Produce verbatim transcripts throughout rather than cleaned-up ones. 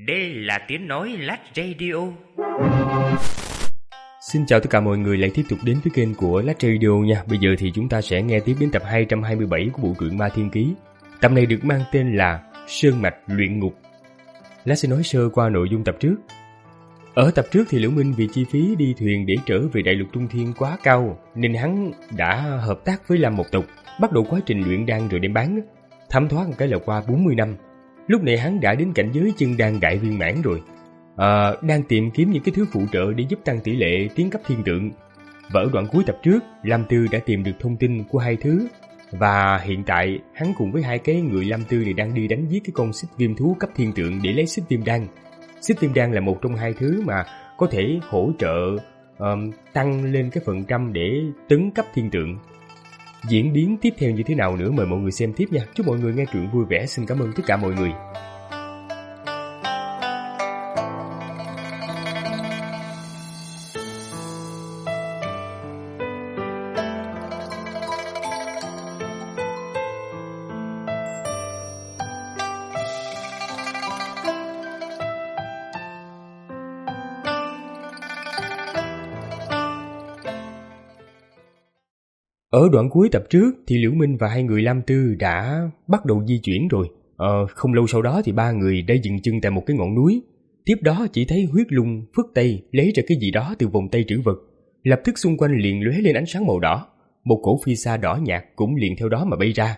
Đây là tiếng nói Lát Radio. Xin chào tất cả mọi người lại tiếp tục đến với kênh của Lát Radio nha. Bây giờ thì chúng ta sẽ nghe tiếp đến tập hai trăm hai mươi bảy của bộ truyện Ma Thiên Ký. Tập này được mang tên là Sơn Mạch Luyện Ngục. Lát sẽ nói sơ qua nội dung tập trước. Ở tập trước thì Liễu Minh vì chi phí đi thuyền để trở về Đại Lục Trung Thiên quá cao nên hắn đã hợp tác với Lam Mộc Tộc, bắt đầu quá trình luyện đan rồi đem bán. Thấm thoát một cái là qua bốn mươi năm. Lúc này hắn đã đến cảnh giới chân đan đại viên mãn rồi, à, đang tìm kiếm những cái thứ phụ trợ để giúp tăng tỷ lệ tiến cấp thiên tượng. Và ở đoạn cuối tập trước, Lam Tư đã tìm được thông tin của hai thứ, và hiện tại hắn cùng với hai cái người Lam Tư này đang đi đánh giết cái con xích viêm thú cấp thiên tượng để lấy xích viêm đan. Xích viêm đan là một trong hai thứ mà có thể hỗ trợ um, tăng lên cái phần trăm để tấn cấp thiên tượng. Diễn biến tiếp theo như thế nào nữa mời mọi người xem tiếp nha. Chúc mọi người nghe truyện vui vẻ. Xin cảm ơn tất cả mọi người. Ở đoạn cuối tập trước thì Liễu Minh và hai người Lam Tư đã bắt đầu di chuyển rồi. Ờ, không lâu sau đó thì ba người đã dừng chân tại một cái ngọn núi. Tiếp đó chỉ thấy Huyết Lung phất tay lấy ra cái gì đó từ vòng tay trữ vật. Lập tức xung quanh liền lóe lên ánh sáng màu đỏ. Một cổ phi sa đỏ nhạt cũng liền theo đó mà bay ra.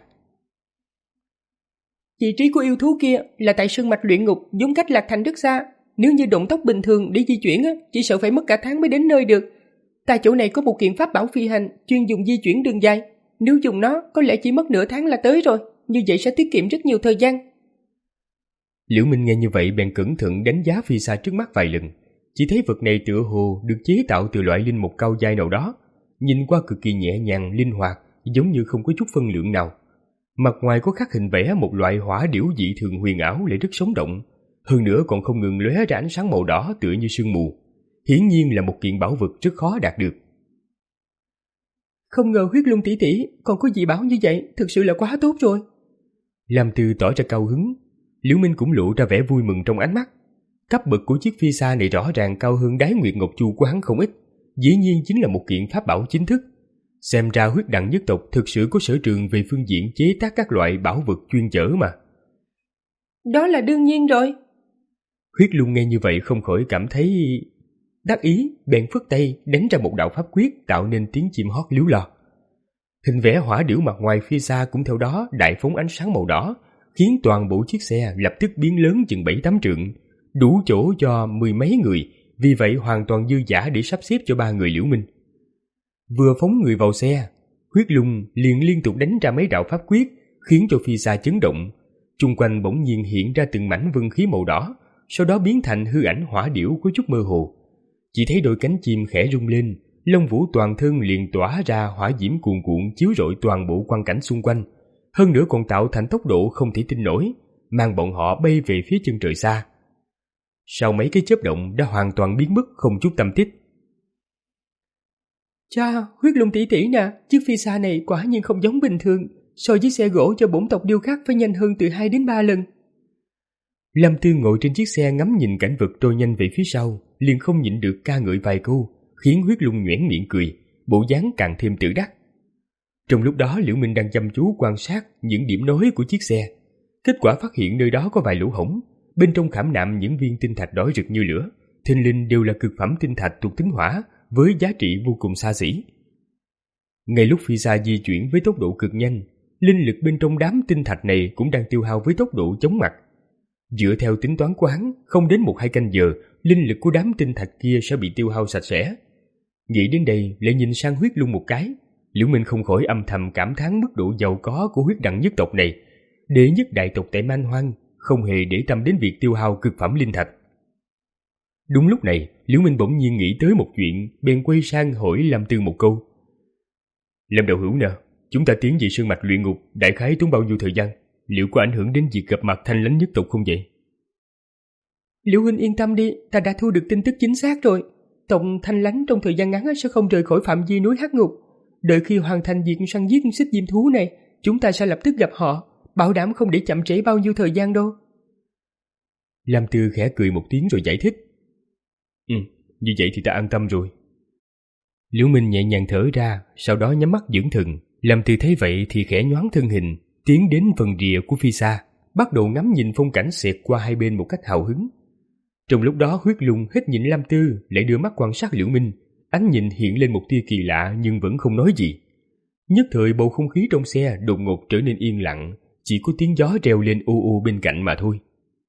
Vị trí của yêu thú kia là tại sơn mạch luyện ngục, giống cách Lạc Thành rất xa. Nếu như động tốc bình thường để di chuyển chỉ sợ phải mất cả tháng mới đến nơi được. Tại chỗ này có một kiện pháp bảo phi hành chuyên dùng di chuyển đường dài. Nếu dùng nó có lẽ chỉ mất nửa tháng là tới rồi. Như vậy sẽ tiết kiệm rất nhiều thời gian. Liễu Minh nghe như vậy bèn cẩn thận đánh giá phi sa trước mắt vài lần. Chỉ thấy vật này tựa hồ được chế tạo từ loại linh mục cao giai nào đó. Nhìn qua cực kỳ nhẹ nhàng, linh hoạt, giống như không có chút phân lượng nào. Mặt ngoài có khắc hình vẽ một loại hỏa điểu dị thường huyền ảo lại rất sống động. Hơn nữa còn không ngừng lóe ra ánh sáng màu đỏ tựa như sương mù. Hiển nhiên là một kiện bảo vật rất khó đạt được. Không ngờ Huyết Lung tỷ tỷ còn có dị bảo như vậy, thực sự là quá tốt rồi. Lam Tư tỏ ra cao hứng. Liễu Minh cũng lộ ra vẻ vui mừng trong ánh mắt. Cấp bậc của chiếc phi sa này rõ ràng cao hơn Đái Nguyệt Ngọc Chu của hắn không ít. Dĩ nhiên chính là một kiện pháp bảo chính thức. Xem ra Huyết Đằng nhất tộc thực sự có sở trường về phương diện chế tác các loại bảo vật chuyên chở mà. Đó là đương nhiên rồi. Huyết Lung nghe như vậy không khỏi cảm thấy đắc ý, bèn phất tay đánh ra một đạo pháp quyết tạo nên tiếng chim hót líu lo. Hình vẽ hỏa điểu mặt ngoài phía xa cũng theo đó đại phóng ánh sáng màu đỏ, khiến toàn bộ chiếc xe lập tức biến lớn chừng bảy tám trượng, đủ chỗ cho mười mấy người, vì vậy hoàn toàn dư dả để sắp xếp cho ba người Liễu Minh. Vừa phóng người vào xe, Huyết Lung liền liên tục đánh ra mấy đạo pháp quyết, khiến cho phi xa chấn động. Chung quanh bỗng nhiên hiện ra từng mảnh vân khí màu đỏ, sau đó biến thành hư ảnh hỏa điểu có chút mơ hồ. Chỉ thấy đôi cánh chim khẽ rung lên, lông vũ toàn thân liền tỏa ra hỏa diễm cuồn cuộn chiếu rọi toàn bộ quang cảnh xung quanh, hơn nữa còn tạo thành tốc độ không thể tin nổi, mang bọn họ bay về phía chân trời xa. Sau mấy cái chớp động đã hoàn toàn biến mất không chút tăm tích. Cha, Huyết Lung tỷ tỷ nè, chiếc phi sa này quả nhiên không giống bình thường, so với xe gỗ cho bổn tộc điêu khắc phải nhanh hơn từ hai đến ba lần. Lam Tư ngồi trên chiếc xe ngắm nhìn cảnh vật trôi nhanh về phía sau, liền không nhịn được ca ngợi vài câu, khiến Huyết Lung nhoẻn miệng cười, bộ dáng càng thêm tự đắc. Trong lúc đó Liễu Minh đang chăm chú quan sát những điểm nối của chiếc xe, kết quả phát hiện nơi đó có vài lỗ hổng, bên trong khảm nạm những viên tinh thạch đỏ rực như lửa, thình lình đều là cực phẩm tinh thạch thuộc tính hỏa với giá trị vô cùng xa xỉ. Ngay lúc phi xa di chuyển với tốc độ cực nhanh, linh lực bên trong đám tinh thạch này cũng đang tiêu hao với tốc độ chóng mặt. Dựa theo tính toán của hắn, không đến một hai canh giờ, linh lực của đám tinh thạch kia sẽ bị tiêu hao sạch sẽ. Nghĩ đến đây, lại nhìn sang Huyết Lung một cái, Liễu Minh không khỏi âm thầm cảm thán mức độ giàu có của Huyết Đằng nhất tộc này. Đệ nhất đại tộc tại Man Hoang không hề để tâm đến việc tiêu hao cực phẩm linh thạch. Đúng lúc này, Liễu Minh bỗng nhiên nghĩ tới một chuyện, bèn quay sang hỏi Lam Tư một câu. Lâm đạo hữu nè, chúng ta tiến về sơn mạch luyện ngục đại khái tốn bao nhiêu thời gian? Liệu có ảnh hưởng đến việc gặp mặt Thanh Lãnh nhất tộc không vậy? Liễu huynh yên tâm đi, ta đã thu được tin tức chính xác rồi. Tộc Thanh Lãnh trong thời gian ngắn sẽ không rời khỏi phạm vi núi Hắc Ngục. Đợi khi hoàn thành việc săn giết xích diêm thú này, chúng ta sẽ lập tức gặp họ, bảo đảm không để chậm trễ bao nhiêu thời gian đâu. Lam Tư khẽ cười một tiếng rồi giải thích. Ừ, như vậy thì ta an tâm rồi. Liễu Minh nhẹ nhàng thở ra, sau đó nhắm mắt dưỡng thần. Lam Tư thấy vậy thì khẽ nhoáng thân hình, tiến đến phần rìa của phi xa, bắt đầu ngắm nhìn phong cảnh xẹt qua hai bên một cách hào hứng. Trong lúc đó Huyết Lung hết nhìn Lam Tư, lại đưa mắt quan sát Liễu Minh, ánh nhìn hiện lên một tia kỳ lạ nhưng vẫn không nói gì. Nhất thời bầu không khí trong xe đột ngột trở nên yên lặng, chỉ có tiếng gió reo lên u u bên cạnh mà thôi.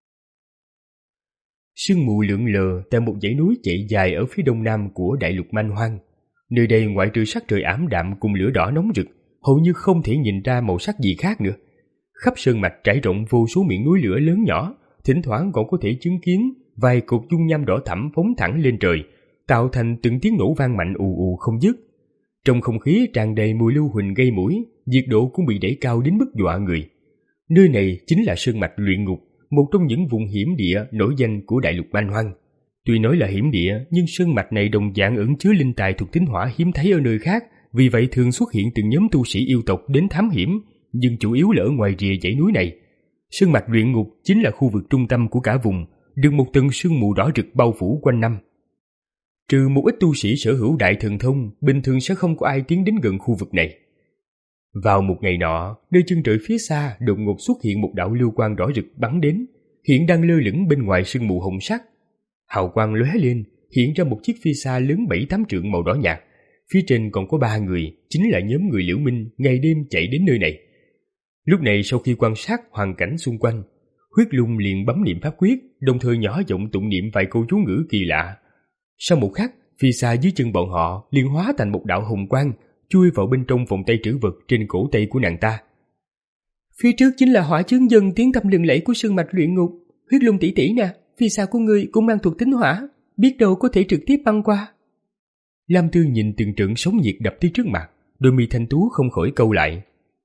Sương mù lượn lờ tại một dãy núi chạy dài ở phía đông nam của đại lục Man Hoang. Nơi đây ngoại trừ sắc trời ảm đạm cùng lửa đỏ nóng rực, hầu như không thể nhìn ra màu sắc gì khác nữa. Khắp sơn mạch trải rộng vô số miệng núi lửa lớn nhỏ, thỉnh thoảng còn có thể chứng kiến vài cột dung nham đỏ thẫm phóng thẳng lên trời, tạo thành từng tiếng nổ vang mạnh ù ù không dứt. Trong không khí tràn đầy mùi lưu huỳnh gây mũi, nhiệt độ cũng bị đẩy cao đến mức dọa người. Nơi này chính là sơn mạch luyện ngục, một trong những vùng hiểm địa nổi danh của đại lục Man Hoang. Tuy nói là hiểm địa, nhưng sơn mạch này đồng dạng ẩn chứa linh tài thuộc tính hỏa hiếm thấy ở nơi khác, vì vậy thường xuất hiện từng nhóm tu sĩ yêu tộc đến thám hiểm, nhưng chủ yếu là ở ngoài rìa dãy núi này. Sơn mạch luyện ngục chính là khu vực trung tâm của cả vùng, được một tầng sương mù đỏ rực bao phủ quanh năm. Trừ một ít tu sĩ sở hữu đại thần thông, bình thường sẽ không có ai tiến đến gần khu vực này. Vào một ngày nọ, nơi chân trời phía xa đột ngột xuất hiện một đạo lưu quang đỏ rực bắn đến, hiện đang lơ lửng bên ngoài sương mù hồng sắc. Hào quang lóe lên, hiện ra một chiếc phi xa lớn bảy tám trượng màu đỏ nhạt. Phía trên còn có ba người, chính là nhóm người Liễu Minh ngày đêm chạy đến nơi này. Lúc này sau khi quan sát hoàn cảnh xung quanh, Huyết Lung liền bấm niệm pháp quyết, đồng thời nhỏ giọng tụng niệm vài câu chú ngữ kỳ lạ. Sau một khắc, phi xa dưới chân bọn họ liền hóa thành một đạo hồng quang, chui vào bên trong vòng tay trữ vật trên cổ tay của nàng ta. Phía trước chính là hỏa chướng dân tiếng tăm lừng lẫy của sơn mạch luyện ngục. Huyết Lung tỷ tỷ nè, phi xa của ngươi cũng mang thuộc tính hỏa, biết đâu có thể trực tiếp băng qua. Lam Tư nhìn từng trận sóng nhiệt đập tới trước mặt, đôi mi thanh tú không khỏi câu lại.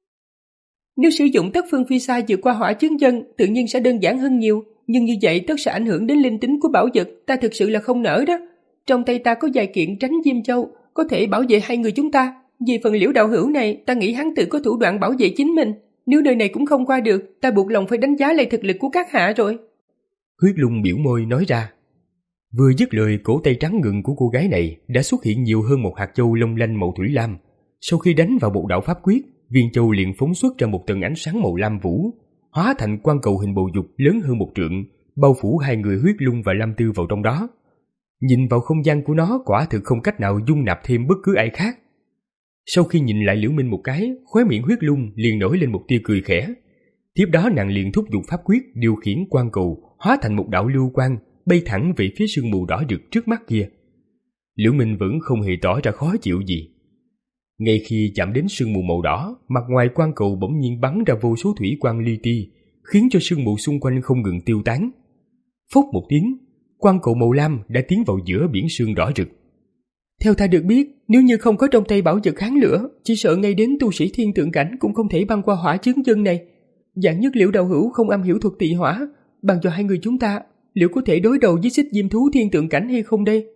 Nếu sử dụng tất phương phi xa vượt qua hỏa chướng dân, tự nhiên sẽ đơn giản hơn nhiều, nhưng như vậy tất sẽ ảnh hưởng đến linh tính của bảo vật, ta thực sự là không nỡ đó. Trong tay ta có vài kiện tránh diêm châu, có thể bảo vệ hai người chúng ta. Vì phần Liễu đạo hữu này, ta nghĩ hắn tự có thủ đoạn bảo vệ chính mình. Nếu nơi này cũng không qua được, ta buộc lòng phải đánh giá lại thực lực của các hạ rồi. Huyết Lung biểu môi nói ra. Vừa dứt lời, cổ tay trắng ngừng của cô gái này đã xuất hiện nhiều hơn một hạt châu long lanh màu thủy lam. Sau khi đánh vào một đạo pháp quyết, viên châu liền phóng xuất ra một tầng ánh sáng màu lam vũ, hóa thành quang cầu hình bầu dục lớn hơn một trượng, bao phủ hai người Huyết Lung và Lam Tư vào trong đó. Nhìn vào không gian của nó quả thực không cách nào dung nạp thêm bất cứ ai khác. Sau khi nhìn lại Liễu Minh một cái, khóe miệng Huyết Lung liền nổi lên một tia cười khẽ. Tiếp đó nàng liền thúc giục pháp quyết điều khiển quang cầu hóa thành một đạo lưu quang bay thẳng về phía sương mù đỏ rực trước mắt kia. Liễu Minh vẫn không hề tỏ ra khó chịu gì. Ngay khi chạm đến sương mù màu đỏ, mặt ngoài quang cầu bỗng nhiên bắn ra vô số thủy quang li ti, khiến cho sương mù xung quanh không ngừng tiêu tán. Phốc một tiếng, quang cầu màu lam đã tiến vào giữa biển sương đỏ rực. Theo ta được biết, nếu như không có trong tay bảo vật kháng lửa, chỉ sợ ngay đến tu sĩ thiên tượng cảnh cũng không thể băng qua hỏa chướng dân này. Dạng nhất Liễu đạo hữu không am hiểu thuật tị hỏa, bằng cho hai người chúng ta, liệu có thể đối đầu với xích diêm thú thiên tượng cảnh hay không đây?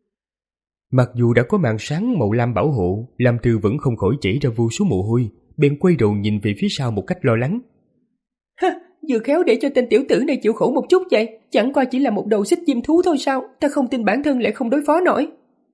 Mặc dù đã có màn sáng màu lam bảo hộ, Lam Tư vẫn không khỏi chảy ra vô số mồ hôi, bèn quay đầu nhìn về phía sau một cách lo lắng. Ha, vừa khéo để cho tên tiểu tử này chịu khổ một chút vậy, chẳng qua chỉ là một đầu xích diêm thú thôi sao, ta không tin bản thân lại không đối phó nổi.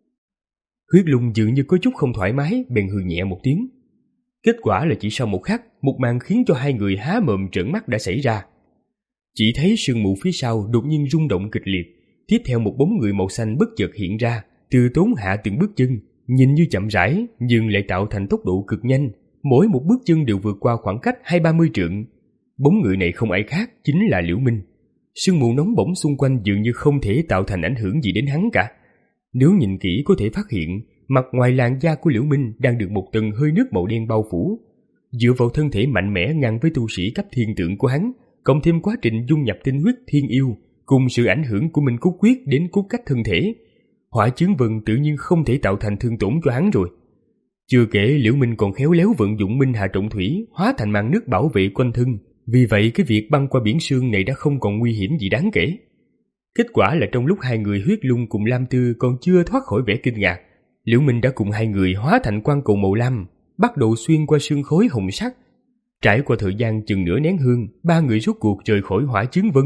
Huyết Lung dường như có chút không thoải mái, bèn hừ nhẹ một tiếng. Kết quả là chỉ sau một khắc, một màn khiến cho hai người há mồm trợn mắt đã xảy ra. Chỉ thấy sương mù phía sau đột nhiên rung động kịch liệt, tiếp theo một bóng người màu xanh bất chợt hiện ra, từ tốn hạ từng bước chân, nhìn như chậm rãi nhưng lại tạo thành tốc độ cực nhanh, mỗi một bước chân đều vượt qua khoảng cách hai ba mươi trượng. Bóng người này không ai khác, chính là Liễu Minh. Sương mù nóng bỏng xung quanh dường như không thể tạo thành ảnh hưởng gì đến hắn cả. Nếu nhìn kỹ có thể phát hiện, mặt ngoài làn da của Liễu Minh đang được một tầng hơi nước màu đen bao phủ. Dựa vào thân thể mạnh mẽ ngang với tu sĩ cấp thiên tượng của hắn, cộng thêm quá trình dung nhập tinh huyết thiên yêu, cùng sự ảnh hưởng của Minh Cốt Quyết đến cốt cách thân thể, hỏa chướng vân tự nhiên không thể tạo thành thương tổn cho hắn rồi. Chưa kể Liễu Minh còn khéo léo vận dụng Minh Hà Trọng Thủy hóa thành màn nước bảo vệ quanh thân, vì vậy cái việc băng qua biển sương này đã không còn nguy hiểm gì đáng kể. Kết quả là trong lúc hai người Huyết Lung cùng Lam Tư còn chưa thoát khỏi vẻ kinh ngạc, Liễu Minh đã cùng hai người hóa thành quang cầu màu lam, bắt đầu xuyên qua sương khối hồng sắc. Trải qua thời gian chừng nửa nén hương, ba người rốt cuộc rời khỏi hỏa chướng vân,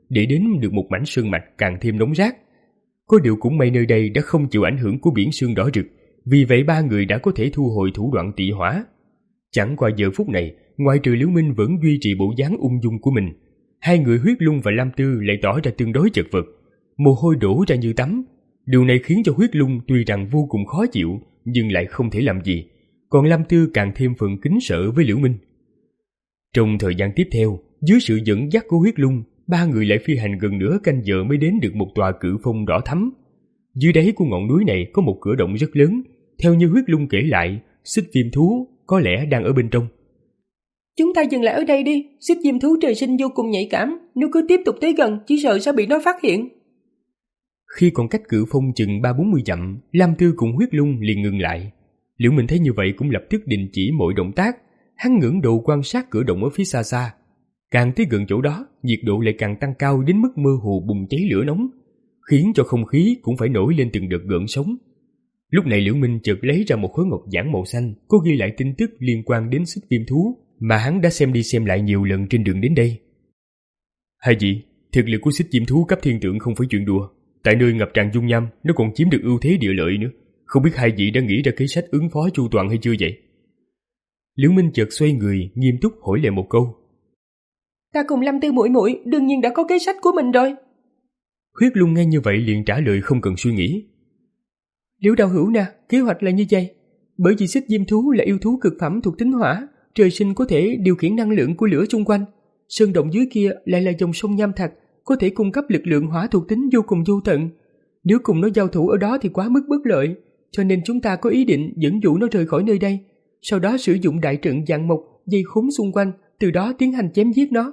để đến được một mảnh sơn mạch càng thêm nóng rát. Có điều cũng may nơi đây đã không chịu ảnh hưởng của biển sương đỏ rực, vì vậy ba người đã có thể thu hồi thủ đoạn tị hỏa. Chẳng qua giờ phút này, ngoài trừ Liễu Minh vẫn duy trì bộ dáng ung dung của mình, hai người Huyết Lung và Lam Tư lại tỏ ra tương đối chật vật, mồ hôi đổ ra như tắm. Điều này khiến cho Huyết Lung tuy rằng vô cùng khó chịu nhưng lại không thể làm gì, còn Lam Tư càng thêm phần kính sợ với Liễu Minh. Trong thời gian tiếp theo, dưới sự dẫn dắt của Huyết Lung, ba người lại phi hành gần nửa canh giờ mới đến được một tòa cự phong đỏ thắm. Dưới đáy của ngọn núi này có một cửa động rất lớn, theo như Huyết Lung kể lại, xích viêm thú có lẽ đang ở bên trong. Chúng ta dừng lại ở đây đi, xích viêm thú trời sinh vô cùng nhạy cảm, nếu cứ tiếp tục tới gần chỉ sợ sẽ bị nó phát hiện. Khi còn cách cự phong chừng ba bốn mươi dặm, Lam Tư cùng Huyết Lung liền ngừng lại. Liễu Minh thấy như vậy cũng lập tức đình chỉ mọi động tác, hắn ngẩng đầu quan sát cửa động ở phía xa xa. Càng tới gần chỗ đó, nhiệt độ lại càng tăng cao đến mức mơ hồ bùng cháy lửa nóng, khiến cho không khí cũng phải nổi lên từng đợt gợn sóng. Lúc này Liễu Minh chợt lấy ra một khối ngọc giản màu xanh, có ghi lại tin tức liên quan đến xích viêm thú mà hắn đã xem đi xem lại nhiều lần trên đường đến đây. Hai vị, thực lực của xích viêm thú cấp thiên tượng không phải chuyện đùa. Tại nơi ngập tràn dung nham, nó còn chiếm được ưu thế địa lợi nữa. Không biết hai vị đã nghĩ ra kế sách ứng phó chu toàn hay chưa vậy? Liễu Minh chợt xoay người, nghiêm túc hỏi lại một câu. Ta cùng Lâm Tư muội muội đương nhiên đã có kế sách của mình rồi. Huyết Lung nghe như vậy liền trả lời không cần suy nghĩ. Liễu đạo hữu nè, kế hoạch là như vậy. Bởi vì xích diêm thú là yêu thú cực phẩm thuộc tính hỏa, trời sinh có thể điều khiển năng lượng của lửa xung quanh. Sơn động dưới kia lại là dòng sông nham thạch, có thể cung cấp lực lượng hỏa thuộc tính vô cùng vô tận. Nếu cùng nó giao thủ ở đó thì quá mức bất lợi, cho nên chúng ta có ý định dẫn dụ nó rời khỏi nơi đây, sau đó sử dụng đại trận dạng mộc dây khốn xung quanh, từ đó tiến hành chém giết nó.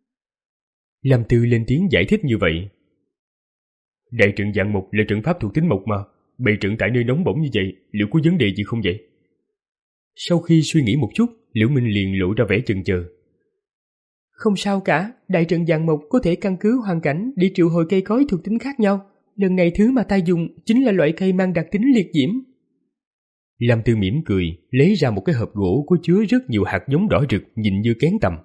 Lam Tư lên tiếng giải thích như vậy. Đại trận dạng mộc là trận pháp thuộc tính mộc mà, bày trận tại nơi nóng bỏng như vậy, liệu có vấn đề gì không vậy? Sau khi suy nghĩ một chút, Liễu Minh liền lộ ra vẻ chần chờ. Không sao cả, đại trận dạng mộc có thể căn cứ hoàn cảnh để triệu hồi cây cối thuộc tính khác nhau. Lần này thứ mà ta dùng chính là loại cây mang đặc tính liệt diễm. Lam Tư mỉm cười, lấy ra một cái hộp gỗ có chứa rất nhiều hạt giống đỏ rực nhìn như kén tầm.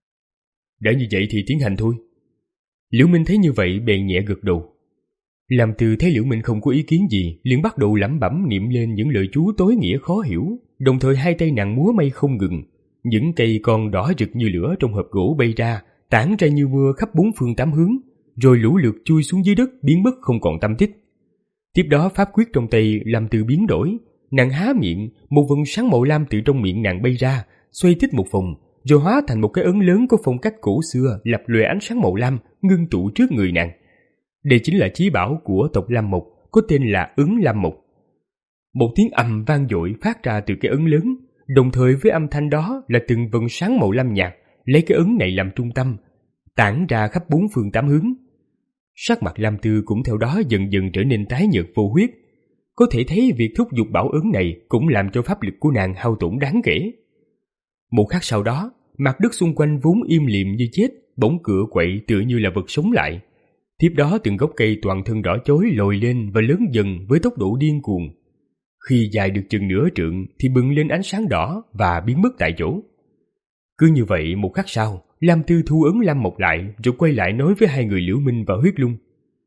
Đã như vậy thì tiến hành thôi. Liễu Minh thấy như vậy bèn nhẹ gật đầu. Lam Tư thấy Liễu Minh không có ý kiến gì, liền bắt đầu lẩm bẩm niệm lên những lời chú tối nghĩa khó hiểu, đồng thời hai tay nàng múa may không ngừng. Những cây con đỏ rực như lửa trong hộp gỗ bay ra, tản ra như mưa khắp bốn phương tám hướng, rồi lũ lượt chui xuống dưới đất biến mất không còn tăm tích. Tiếp đó pháp quyết trong tay Lam Tư biến đổi, nàng há miệng, một vầng sáng màu lam từ trong miệng nàng bay ra, xoay thích một vòng, rồi hóa thành một cái ấn lớn có phong cách cổ xưa lập lòe ánh sáng màu lam ngưng tụ trước người nàng. Đây chính là chí bảo của tộc Lam Mộc, có tên là ấn Lam Mộc. Một tiếng ầm vang dội phát ra từ cái ấn lớn, đồng thời với âm thanh đó là từng vầng sáng màu lam nhạt lấy cái ấn này làm trung tâm, tản ra khắp bốn phương tám hướng. Sắc mặt Lam Tư cũng theo đó dần dần trở nên tái nhợt vô huyết. Có thể thấy việc thúc giục bảo ấn này cũng làm cho pháp lực của nàng hao tổn đáng kể. Một khắc sau đó, mặt đất xung quanh vốn im lìm như chết, bỗng cựa quậy tựa như là vật sống lại. Tiếp đó từng gốc cây toàn thân đỏ chói lồi lên và lớn dần với tốc độ điên cuồng. Khi dài được chừng nửa trượng thì bừng lên ánh sáng đỏ và biến mất tại chỗ. Cứ như vậy một khắc sau, Lam Tư thu ấn Lam Mộc lại rồi quay lại nói với hai người Liễu Minh và Huyết Lung.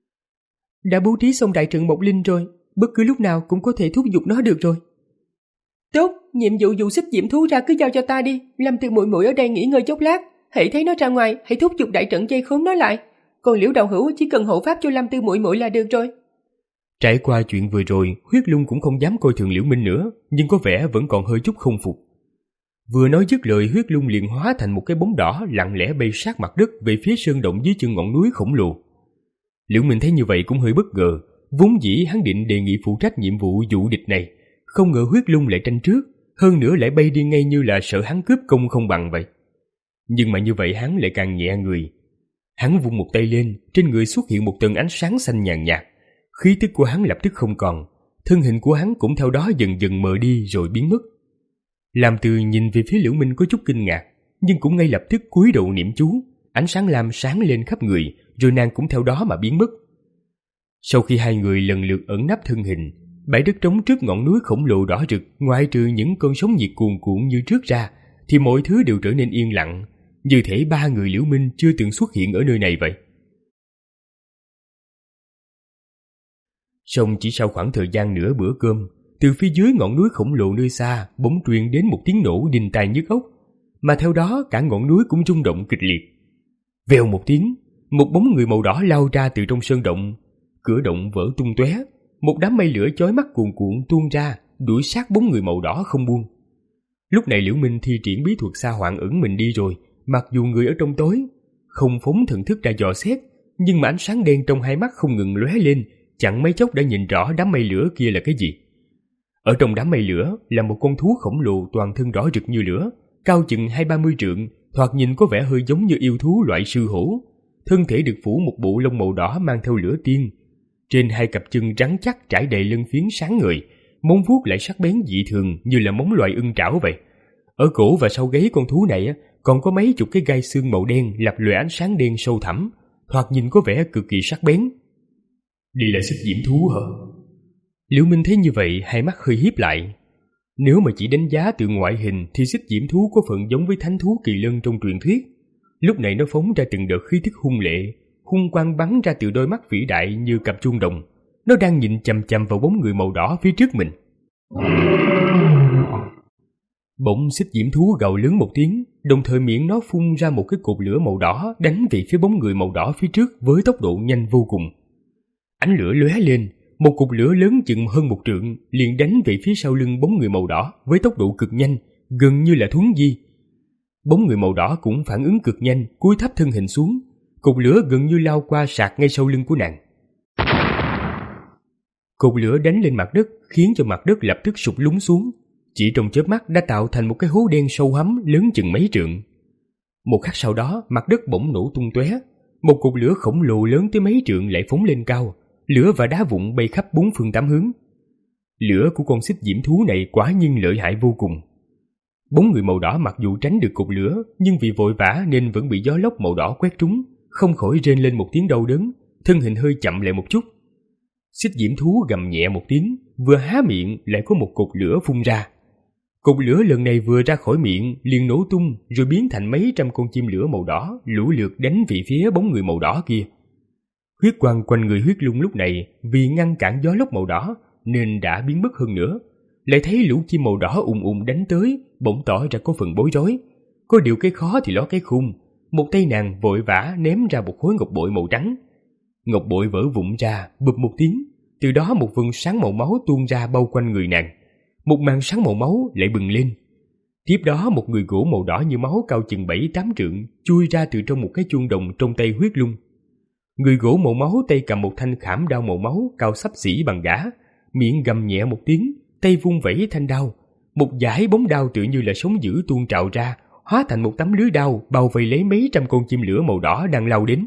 Đã bố trí xong đại trận Mộc Linh rồi, bất cứ lúc nào cũng có thể thúc giục nó được rồi. Tốt, nhiệm vụ dụ xích diễm thú ra cứ giao cho ta đi. Lam Tư muội muội ở đây nghỉ ngơi chốc lát, hãy thấy nó ra ngoài, hãy thúc giục đại trận dây khốn nó lại. Còn Liễu đạo hữu chỉ cần hộ pháp cho Lam Tư muội muội là được rồi. Trải qua chuyện vừa rồi, Huyết Lung cũng không dám coi thường Liễu Minh nữa, nhưng có vẻ vẫn còn hơi chút không phục. Vừa nói dứt lời, Huyết Lung liền hóa thành một cái bóng đỏ lặng lẽ bay sát mặt đất về phía sơn động dưới chân ngọn núi khổng lồ. Liễu Minh thấy như vậy cũng hơi bất ngờ, vốn dĩ hắn định đề nghị phụ trách nhiệm vụ dụ địch này, không ngờ Huyết Lung lại tranh trước, hơn nữa lại bay đi ngay như là sợ hắn cướp công không bằng vậy. Nhưng mà như vậy hắn lại càng nhẹ người. Hắn vung một tay lên, trên người xuất hiện một tầng ánh sáng xanh nhàn nhạt, khí tức của hắn lập tức không còn, thân hình của hắn cũng theo đó dần dần mờ đi rồi biến mất. Lam Tư nhìn về phía Liễu Minh có chút kinh ngạc, nhưng cũng ngay lập tức cúi đầu niệm chú, ánh sáng lam sáng lên khắp người, rồi nàng cũng theo đó mà biến mất. Sau khi hai người lần lượt ẩn nấp thân hình, bãi đất trống trước ngọn núi khổng lồ đỏ rực, ngoại trừ những cơn sóng nhiệt cuồn cuộn như trước ra, thì mọi thứ đều trở nên yên lặng, như thể ba người Liễu Minh chưa từng xuất hiện ở nơi này vậy. Xong chỉ sau khoảng thời gian nửa bữa cơm, từ phía dưới ngọn núi khổng lồ nơi xa bỗng truyền đến một tiếng nổ đinh tai nhức óc, mà theo đó cả ngọn núi cũng rung động kịch liệt. Vèo một tiếng, một bóng người màu đỏ lao ra từ trong sơn động, cửa động vỡ tung tóe, một đám mây lửa chói mắt cuồn cuộn tuôn ra, đuổi sát bóng người màu đỏ không buông. Lúc này Liễu Minh thi triển bí thuật sa hoạn ẩn mình đi rồi, mặc dù người ở trong tối, không phóng thần thức ra dò xét, nhưng mà ánh sáng đen trong hai mắt không ngừng lóe lên, chẳng mấy chốc đã nhìn rõ đám mây lửa kia là cái gì. Ở trong đám mây lửa là một con thú khổng lồ toàn thân đỏ rực như lửa, cao chừng hai ba mươi trượng, thoạt nhìn có vẻ hơi giống như yêu thú loại sư hổ. Thân thể được phủ một bộ lông màu đỏ mang theo lửa tiên. Trên hai cặp chân rắn chắc trải đầy lân phiến sáng ngời, móng vuốt lại sắc bén dị thường như là móng loài ưng trảo vậy. Ở cổ và sau gáy con thú này còn có mấy chục cái gai xương màu đen lập lòe ánh sáng đen sâu thẳm, thoạt nhìn có vẻ cực kỳ sắc bén. Đây là xích diễm thú hả? Liễu Minh thấy như vậy, hai mắt hơi híp lại. Nếu mà chỉ đánh giá từ ngoại hình thì xích diễm thú có phần giống với thánh thú kỳ lân trong truyền thuyết. Lúc này nó phóng ra từng đợt khí thức hung lệ, hung quang bắn ra từ đôi mắt vĩ đại như cặp chuông đồng. Nó đang nhìn chằm chằm vào bóng người màu đỏ phía trước mình. Bỗng xích diễm thú gào lớn một tiếng, đồng thời miệng nó phun ra một cái cột lửa màu đỏ đánh về phía bóng người màu đỏ phía trước với tốc độ nhanh vô cùng. Ánh lửa lóe lên, một cột lửa lớn chừng hơn một trượng liền đánh về phía sau lưng bóng người màu đỏ với tốc độ cực nhanh, gần như là thuấn di. Bóng người màu đỏ cũng phản ứng cực nhanh, cúi thấp thân hình xuống, cột lửa gần như lao qua sạc ngay sau lưng của nàng. Cột lửa đánh lên mặt đất khiến cho mặt đất lập tức sụt lún xuống, chỉ trong chớp mắt đã tạo thành một cái hố đen sâu hắm lớn chừng mấy trượng. Một khắc sau đó, mặt đất bỗng nổ tung tóe, một cột lửa khổng lồ lớn tới mấy trượng lại phóng lên cao, lửa và đá vụn bay khắp bốn phương tám hướng. Lửa của con xích diễm thú này quả nhiên lợi hại vô cùng. Bóng người màu đỏ mặc dù tránh được cột lửa, nhưng vì vội vã nên vẫn bị gió lốc màu đỏ quét trúng, không khỏi rên lên một tiếng đau đớn, thân hình hơi chậm lại một chút. Xích diễm thú gầm nhẹ một tiếng, vừa há miệng lại có một cột lửa phun ra. Cột lửa lần này vừa ra khỏi miệng liền nổ tung, rồi biến thành mấy trăm con chim lửa màu đỏ lũ lượt đánh về phía bóng người màu đỏ kia. Huyết quang quanh người huyết lung lúc này vì ngăn cản gió lốc màu đỏ nên đã biến mất hơn nữa. Lại thấy lũ chim màu đỏ ùn ùn đánh tới, bỗng tỏ ra có phần bối rối. Có điều cái khó thì ló cái khung, một tay nàng vội vã ném ra một khối ngọc bội màu trắng. Ngọc bội vỡ vụn ra, bụp một tiếng, từ đó một vầng sáng màu máu tuôn ra bao quanh người nàng. Một màn sáng màu máu lại bừng lên. Tiếp đó một người gỗ màu đỏ như máu cao chừng bảy tám trượng chui ra từ trong một cái chuông đồng trong tay huyết lung. Người gỗ màu máu tay cầm một thanh khảm đao màu máu cao xấp xỉ bằng gã, miệng gầm nhẹ một tiếng, tay vung vẩy thanh đao. Một dải bóng đao tựa như là sóng dữ tuôn trào ra, hóa thành một tấm lưới đao bao vây lấy mấy trăm con chim lửa màu đỏ đang lao đến.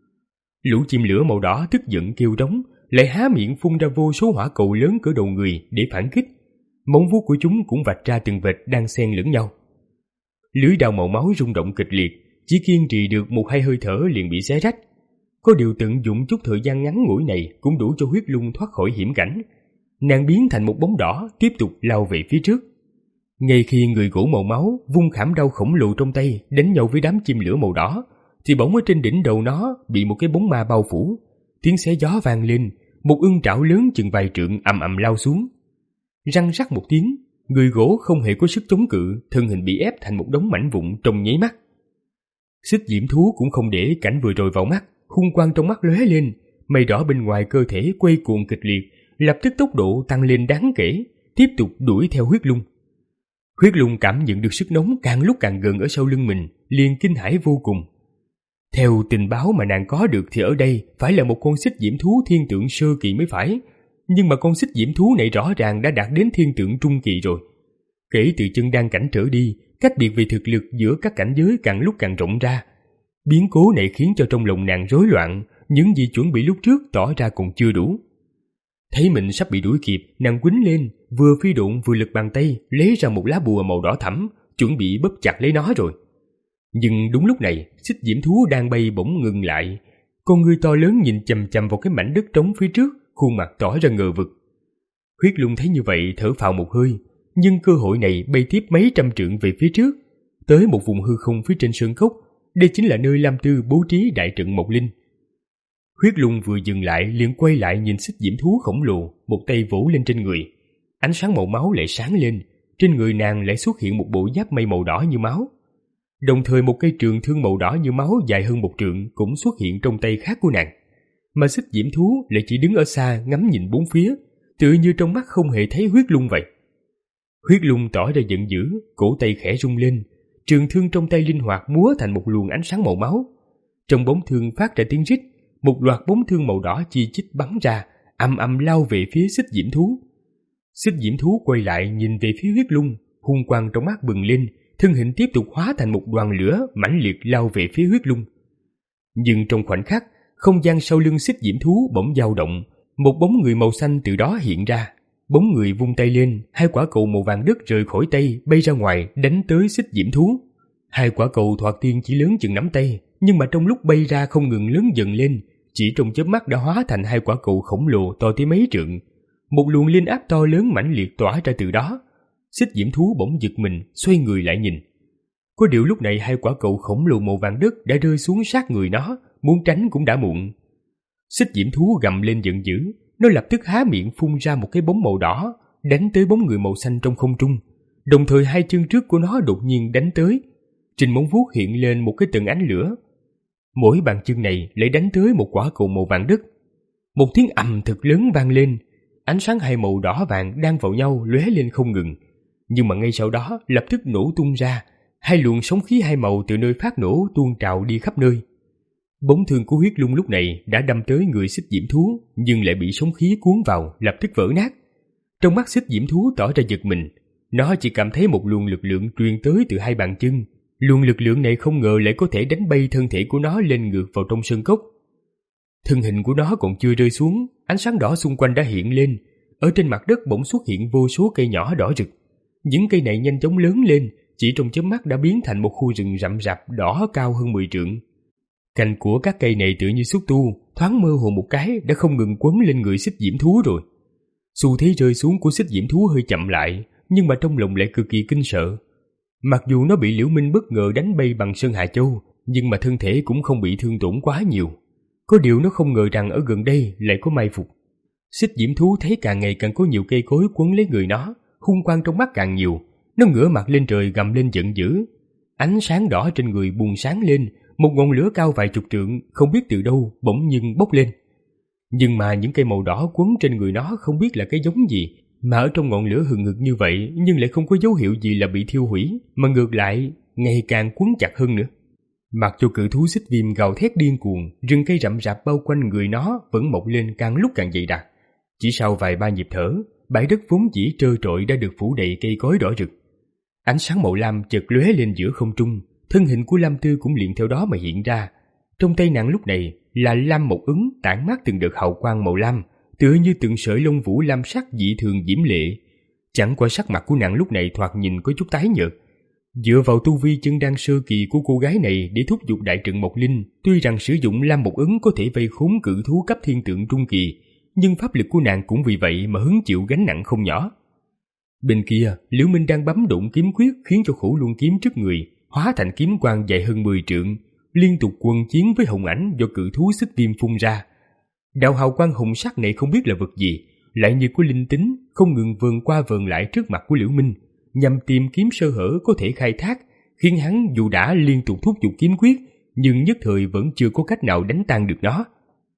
Lũ chim lửa màu đỏ tức giận kêu rống, lại há miệng phun ra vô số hỏa cầu lớn cỡ đầu người để phản kích. Móng vuốt của chúng cũng vạch ra từng vệt đang xen lẫn nhau. Lưới đao màu máu rung động kịch liệt, chỉ kiên trì được một hai hơi thở liền bị xé rách. Có điều tận dụng chút thời gian ngắn ngủi này cũng đủ cho huyết lung thoát khỏi hiểm cảnh. Nàng biến thành một bóng đỏ tiếp tục lao về phía trước. Ngay khi người gỗ màu máu vung khảm đao khổng lồ trong tay đánh nhau với đám chim lửa màu đỏ, thì bỗng ở trên đỉnh đầu nó bị một cái bóng ma bao phủ. Tiếng xé gió vang lên, một ưng trảo lớn chừng vài trượng ầm ầm lao xuống. Răng rắc một tiếng, người gỗ không hề có sức chống cự, thân hình bị ép thành một đống mảnh vụn trong nháy mắt. Xích diễm thú cũng không để cảnh vừa rồi vào mắt, hung quang trong mắt lóe lên, mây đỏ bên ngoài cơ thể quay cuồng kịch liệt, lập tức tốc độ tăng lên đáng kể, tiếp tục đuổi theo huyết lung. Huyết lung cảm nhận được sức nóng càng lúc càng gần ở sau lưng mình, liền kinh hãi vô cùng. Theo tình báo mà nàng có được thì ở đây phải là một con xích diễm thú thiên tượng sơ kỳ mới phải, nhưng mà con xích diễm thú này rõ ràng đã đạt đến thiên tượng trung kỳ rồi. Kể từ chân đan cảnh trở đi, cách biệt về thực lực giữa các cảnh giới càng lúc càng rộng ra. Biến cố này khiến cho trong lòng nàng rối loạn, những gì chuẩn bị lúc trước tỏ ra còn chưa đủ. Thấy mình sắp bị đuổi kịp, nàng quýnh lên, vừa phi độn vừa lực bàn tay lấy ra một lá bùa màu đỏ thẫm, chuẩn bị bóp chặt lấy nó rồi. Nhưng đúng lúc này, xích diễm thú đang bay bỗng ngừng lại, con người to lớn nhìn chằm chằm vào cái mảnh đất trống phía trước, khuôn mặt tỏ ra ngờ vực. Huyết lung thấy như vậy thở phào một hơi, nhưng cơ hội này bay tiếp mấy trăm trượng về phía trước, tới một vùng hư không phía trên sơn cốc. Đây chính là nơi Lam Tư bố trí đại trận Mộc Linh. Huyết Lung vừa dừng lại liền quay lại nhìn xích diễm thú khổng lồ, một tay vỗ lên trên người. Ánh sáng màu máu lại sáng lên, trên người nàng lại xuất hiện một bộ giáp mây màu đỏ như máu. Đồng thời một cây trường thương màu đỏ như máu dài hơn một trượng cũng xuất hiện trong tay khác của nàng. Mà xích diễm thú lại chỉ đứng ở xa ngắm nhìn bốn phía, tựa như trong mắt không hề thấy Huyết Lung vậy. Huyết Lung tỏ ra giận dữ, cổ tay khẽ rung lên, trường thương trong tay linh hoạt múa thành một luồng ánh sáng màu máu. Trong bóng thương phát ra tiếng rít, một loạt bóng thương màu đỏ chi chít bắn ra, ầm ầm lao về phía xích diễm thú. Xích diễm thú quay lại nhìn về phía Huyết Lung, hung quang trong mắt bừng lên, thân hình tiếp tục hóa thành một đoàn lửa mãnh liệt lao về phía Huyết Lung. Nhưng trong khoảnh khắc, không gian sau lưng xích diễm thú bỗng dao động, một bóng người màu xanh từ đó hiện ra. Bóng người vung tay lên, hai quả cầu màu vàng đất rời khỏi tay bay ra ngoài đánh tới xích diễm thú. Hai quả cầu thoạt tiên chỉ lớn chừng nắm tay, nhưng mà trong lúc bay ra không ngừng lớn dần lên, chỉ trong chớp mắt đã hóa thành hai quả cầu khổng lồ to tới mấy trượng. Một luồng linh áp to lớn mãnh liệt tỏa ra từ đó. Xích diễm thú bỗng giật mình, xoay người lại nhìn. Có điều lúc này hai quả cầu khổng lồ màu vàng đất đã rơi xuống sát người nó, muốn tránh cũng đã muộn. Xích diễm thú gầm lên giận dữ, nó lập tức há miệng phun ra một cái bóng màu đỏ, đánh tới bóng người màu xanh trong không trung. Đồng thời hai chân trước của nó đột nhiên đánh tới. Trên móng vuốt hiện lên một cái tầng ánh lửa. Mỗi bàn chân này lại đánh tới một quả cầu màu vàng đất. Một tiếng ầm thật lớn vang lên, ánh sáng hai màu đỏ vàng đan vào nhau lóe lên không ngừng. Nhưng mà ngay sau đó lập tức nổ tung ra, hai luồng sóng khí hai màu từ nơi phát nổ tuôn trào đi khắp nơi. Bóng thương của Huyết Lung lúc này đã đâm tới người xích diễm thú, nhưng lại bị sóng khí cuốn vào, lập tức vỡ nát. Trong mắt xích diễm thú tỏ ra giật mình, nó chỉ cảm thấy một luồng lực lượng truyền tới từ hai bàn chân. Luồng lực lượng này không ngờ lại có thể đánh bay thân thể của nó lên ngược vào trong sơn cốc. Thân hình của nó còn chưa rơi xuống, ánh sáng đỏ xung quanh đã hiện lên. Ở trên mặt đất bỗng xuất hiện vô số cây nhỏ đỏ rực. Những cây này nhanh chóng lớn lên, chỉ trong chớp mắt đã biến thành một khu rừng rậm rạp đỏ cao hơn mười trượng. Cành của các cây này tựa như xúc tu, thoáng mơ hồ một cái đã không ngừng quấn lên người xích diễm thú rồi. Xu thế rơi xuống của xích diễm thú hơi chậm lại, nhưng mà trong lòng lại cực kỳ kinh sợ. Mặc dù nó bị Liễu Minh bất ngờ đánh bay bằng Sơn Hà Châu, nhưng mà thân thể cũng không bị thương tổn quá nhiều. Có điều nó không ngờ rằng ở gần đây lại có mai phục. Xích diễm thú thấy càng ngày càng có nhiều cây cối quấn lấy người nó, hung quang trong mắt càng nhiều. Nó ngửa mặt lên trời gầm lên giận dữ. Ánh sáng đỏ trên người bùng sáng lên, một ngọn lửa cao vài chục trượng không biết từ đâu bỗng nhiên bốc lên. Nhưng mà những cây màu đỏ quấn trên người nó không biết là cái giống gì, mà ở trong ngọn lửa hừng hực như vậy nhưng lại không có dấu hiệu gì là bị thiêu hủy, mà ngược lại ngày càng quấn chặt hơn nữa. Mặc cho cự thú xích viêm gào thét điên cuồng, rừng cây rậm rạp bao quanh người nó vẫn mọc lên càng lúc càng dày đặc. Chỉ sau vài ba nhịp thở, bãi đất vốn dĩ trơ trọi đã được phủ đầy cây cối đỏ rực. Ánh sáng màu lam chợt lóe lên giữa không trung, thân hình của Lam Tư cũng liền theo đó mà hiện ra. Trong tay nàng lúc này là lam một ứng tản mát từng đợt hào quang màu lam, tựa như từng sợi lông vũ lam sắc dị thường diễm lệ. Chẳng qua sắc mặt của nàng lúc này thoạt nhìn có chút tái nhợt. Dựa vào tu vi chân đan sơ kỳ của cô gái này để thúc giục đại trận Mộc Linh, tuy rằng sử dụng lam một ứng có thể vây khốn cự thú cấp thiên tượng trung kỳ, nhưng pháp lực của nàng cũng vì vậy mà hứng chịu gánh nặng không nhỏ. Bên kia, Liễu Minh đang bấm độn kiếm quyết khiến cho Khổ Luân kiếm trước người hóa thành kiếm quang dài hơn mười trượng, liên tục quân chiến với hồng ảnh do cự thú xích viêm phun ra. Đạo hào quang hồng sắc này không biết là vật gì, lại như có linh tính, không ngừng vờn qua vờn lại trước mặt của Liễu Minh, nhằm tìm kiếm sơ hở có thể khai thác, khiến hắn dù đã liên tục thúc giục kiếm quyết, nhưng nhất thời vẫn chưa có cách nào đánh tan được nó.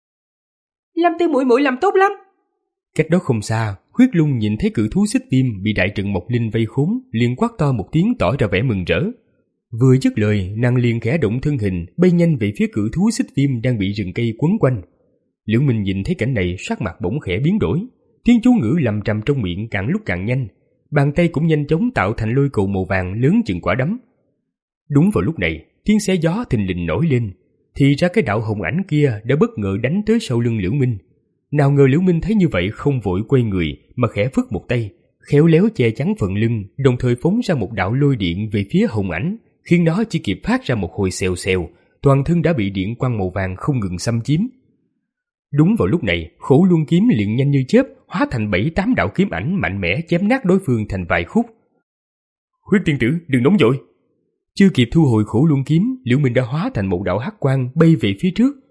Lâm Tư muội muội làm tốt lắm. Cách đó không xa, Huyết Lung nhìn thấy cự thú xích viêm bị đại trận Mộc Linh vây khốn, liền quát to một tiếng tỏ ra vẻ mừng rỡ. Vừa dứt lời, nàng liền khẽ động thân hình, bay nhanh về phía cự thú xích viêm đang bị rừng cây quấn quanh. Liễu Minh nhìn thấy cảnh này, sắc mặt bỗng khẽ biến đổi, tiếng chú ngữ lầm trầm trong miệng càng lúc càng nhanh, bàn tay cũng nhanh chóng tạo thành lôi cầu màu vàng lớn chừng quả đấm. Đúng vào lúc này, tiếng xé gió thình lình nổi lên, thì ra cái đạo hồng ảnh kia đã bất ngờ đánh tới sau lưng Liễu Minh. Nào ngờ Liễu Minh thấy như vậy không vội quay người mà khẽ phất một tay, khéo léo che chắn phần lưng, đồng thời phóng ra một đạo lôi điện về phía hồng ảnh, khiến nó chỉ kịp phát ra một hồi xèo xèo, toàn thân đã bị điện quang màu vàng không ngừng xâm chiếm. Đúng vào lúc này, Khổ Luân kiếm liền nhanh như chớp hóa thành bảy tám đạo kiếm ảnh mạnh mẽ chém nát đối phương thành vài khúc. Huyết tiên tử, đừng nóng vội. Chưa kịp thu hồi Khổ Luân kiếm, Liễu Minh đã hóa thành một đạo hắc quang bay về phía trước,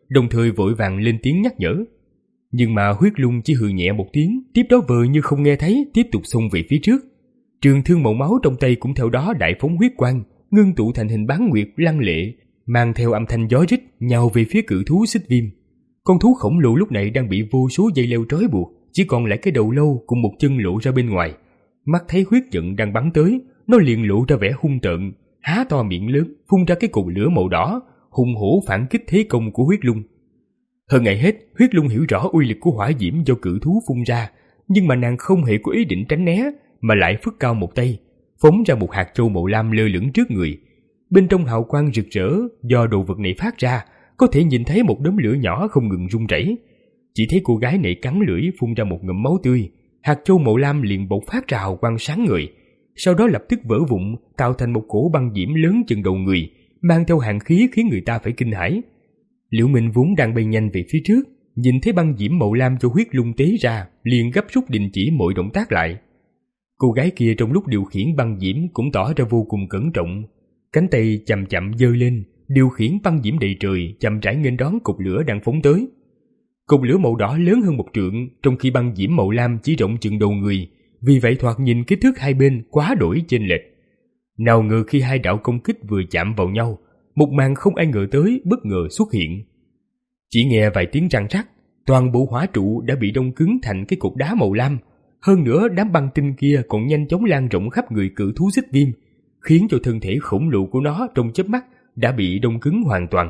đồng thời vội vàng lên tiếng nhắc nhở. Nhưng mà Huyết Lung chỉ hừ nhẹ một tiếng, tiếp đó vờ như không nghe thấy, tiếp tục xông về phía trước. Trường thương màu máu trong tay cũng theo đó đại phóng huyết quang, ngưng tụ thành hình bán nguyệt lăng lệ, mang theo âm thanh gió rít nhào về phía cự thú xích viêm. Con thú khổng lồ lúc này đang bị vô số dây leo trói buộc, chỉ còn lại cái đầu lâu cùng một chân lộ ra bên ngoài. Mắt thấy huyết giận đang bắn tới, nó liền lộ ra vẻ hung tợn, há to miệng lớn, phun ra cái cột lửa màu đỏ, hùng hổ phản kích thế công của Huyết Lung. Hơn ngày hết, Huyết Lung hiểu rõ uy lực của hỏa diễm do cự thú phun ra, nhưng mà nàng không hề có ý định tránh né, mà lại phất cao một tay, phóng ra một hạt châu màu lam lơ lửng trước người. Bên trong hào quang rực rỡ do đồ vật này phát ra, có thể nhìn thấy một đốm lửa nhỏ không ngừng rung rẩy. Chỉ thấy cô gái này cắn lưỡi phun ra một ngụm máu tươi, hạt châu màu lam liền bộc phát ra hào quang sáng ngời, sau đó lập tức vỡ vụn, tạo thành một cổ băng diễm lớn chừng đầu người, mang theo hàn khí khiến người ta phải kinh hãi. Liễu Minh vốn đang bay nhanh về phía trước, nhìn thấy băng diễm màu lam cho Huyết Lung tế ra, liền gấp rút đình chỉ mọi động tác lại. Cô gái kia trong lúc điều khiển băng diễm cũng tỏ ra vô cùng cẩn trọng, cánh tay chậm chậm giơ lên, điều khiển băng diễm đầy trời, chậm rãi nghênh đón cột lửa đang phóng tới. Cột lửa màu đỏ lớn hơn một trượng, trong khi băng diễm màu lam chỉ rộng chừng đầu người, vì vậy thoạt nhìn kích thước hai bên quá đổi chênh lệch. Nào ngờ khi hai đạo công kích vừa chạm vào nhau, một màn không ai ngờ tới bất ngờ xuất hiện. Chỉ nghe vài tiếng răng rắc, toàn bộ hỏa trụ đã bị đông cứng thành cái cột đá màu lam. Hơn nữa đám băng tinh kia còn nhanh chóng lan rộng khắp người cự thú xích viêm, khiến cho thân thể khổng lồ của nó trong chớp mắt đã bị đông cứng hoàn toàn.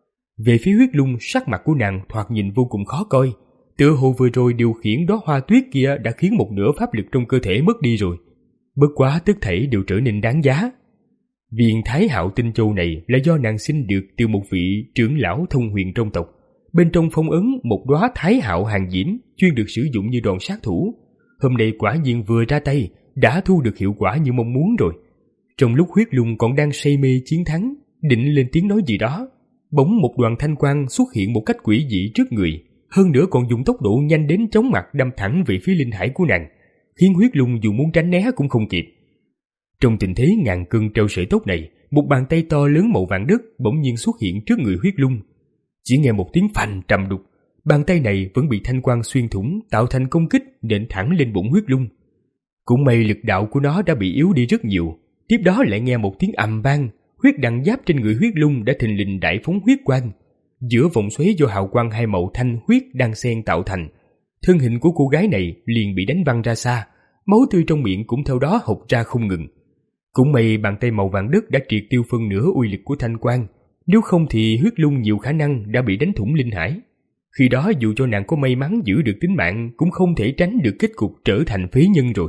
Về phía Huyết Lung, sắc mặt của nàng thoạt nhìn vô cùng khó coi, tựa hồ vừa rồi điều khiển đóa hoa tuyết kia đã khiến một nửa pháp lực trong cơ thể mất đi rồi. Bất quá tất thảy đều trở nên đáng giá. Viên Thái Hạo Tinh Châu này là do nàng sinh được từ một vị trưởng lão thông huyền trong tộc, bên trong phong ấn một đóa Thái Hạo hàng diễm chuyên được sử dụng như đòn sát thủ. Hôm nay quả nhiên vừa ra tay đã thu được hiệu quả như mong muốn rồi. Trong lúc Huyết Lung còn đang say mê chiến thắng, định lên tiếng nói gì đó, bỗng một đoàn thanh quang xuất hiện một cách quỷ dị trước người, hơn nữa còn dùng tốc độ nhanh đến chóng mặt đâm thẳng về phía linh hải của nàng, khiến Huyết Lung dù muốn tránh né cũng không kịp. Trong tình thế ngàn cân treo sợi tóc này, một bàn tay to lớn màu vàng đất bỗng nhiên xuất hiện trước người Huyết Lung. Chỉ nghe một tiếng phành trầm đục, bàn tay này vẫn bị thanh quang xuyên thủng, tạo thành công kích nện thẳng lên bụng Huyết Lung. Cũng may lực đạo của nó đã bị yếu đi rất nhiều. Tiếp đó lại nghe một tiếng ầm vang, huyết đằng giáp trên người Huyết Lung đã thình lình đại phóng huyết quang. Giữa vòng xoáy do hào quang hai màu thanh huyết đang xen tạo thành, thân hình của cô gái này liền bị đánh văng ra xa, máu tươi trong miệng cũng theo đó hộc ra không ngừng. Cũng may bàn tay màu vàng đất đã triệt tiêu phân nửa uy lực của thanh quang, nếu không thì Huyết Lung nhiều khả năng đã bị đánh thủng linh hải. Khi đó dù cho nàng có may mắn giữ được tính mạng cũng không thể tránh được kết cục trở thành phế nhân rồi.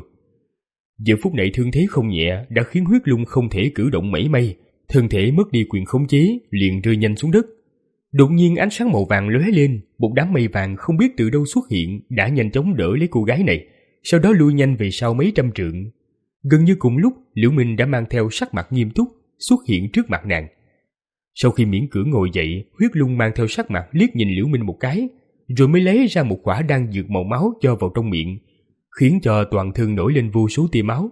Giờ phút này thương thế không nhẹ đã khiến Huyết Lung không thể cử động mảy may, thân thể mất đi quyền khống chế, liền rơi nhanh xuống đất. Đột nhiên ánh sáng màu vàng lóe lên, một đám mây vàng không biết từ đâu xuất hiện đã nhanh chóng đỡ lấy cô gái này, sau đó lui nhanh về sau mấy trăm trượng. Gần như cùng lúc, Liễu Minh đã mang theo sắc mặt nghiêm túc xuất hiện trước mặt nàng. Sau khi miễn cưỡng ngồi dậy, Huyết Lung mang theo sắc mặt liếc nhìn Liễu Minh một cái, rồi mới lấy ra một quả đan dược màu máu cho vào trong miệng, khiến cho toàn thân nổi lên vô số tia máu.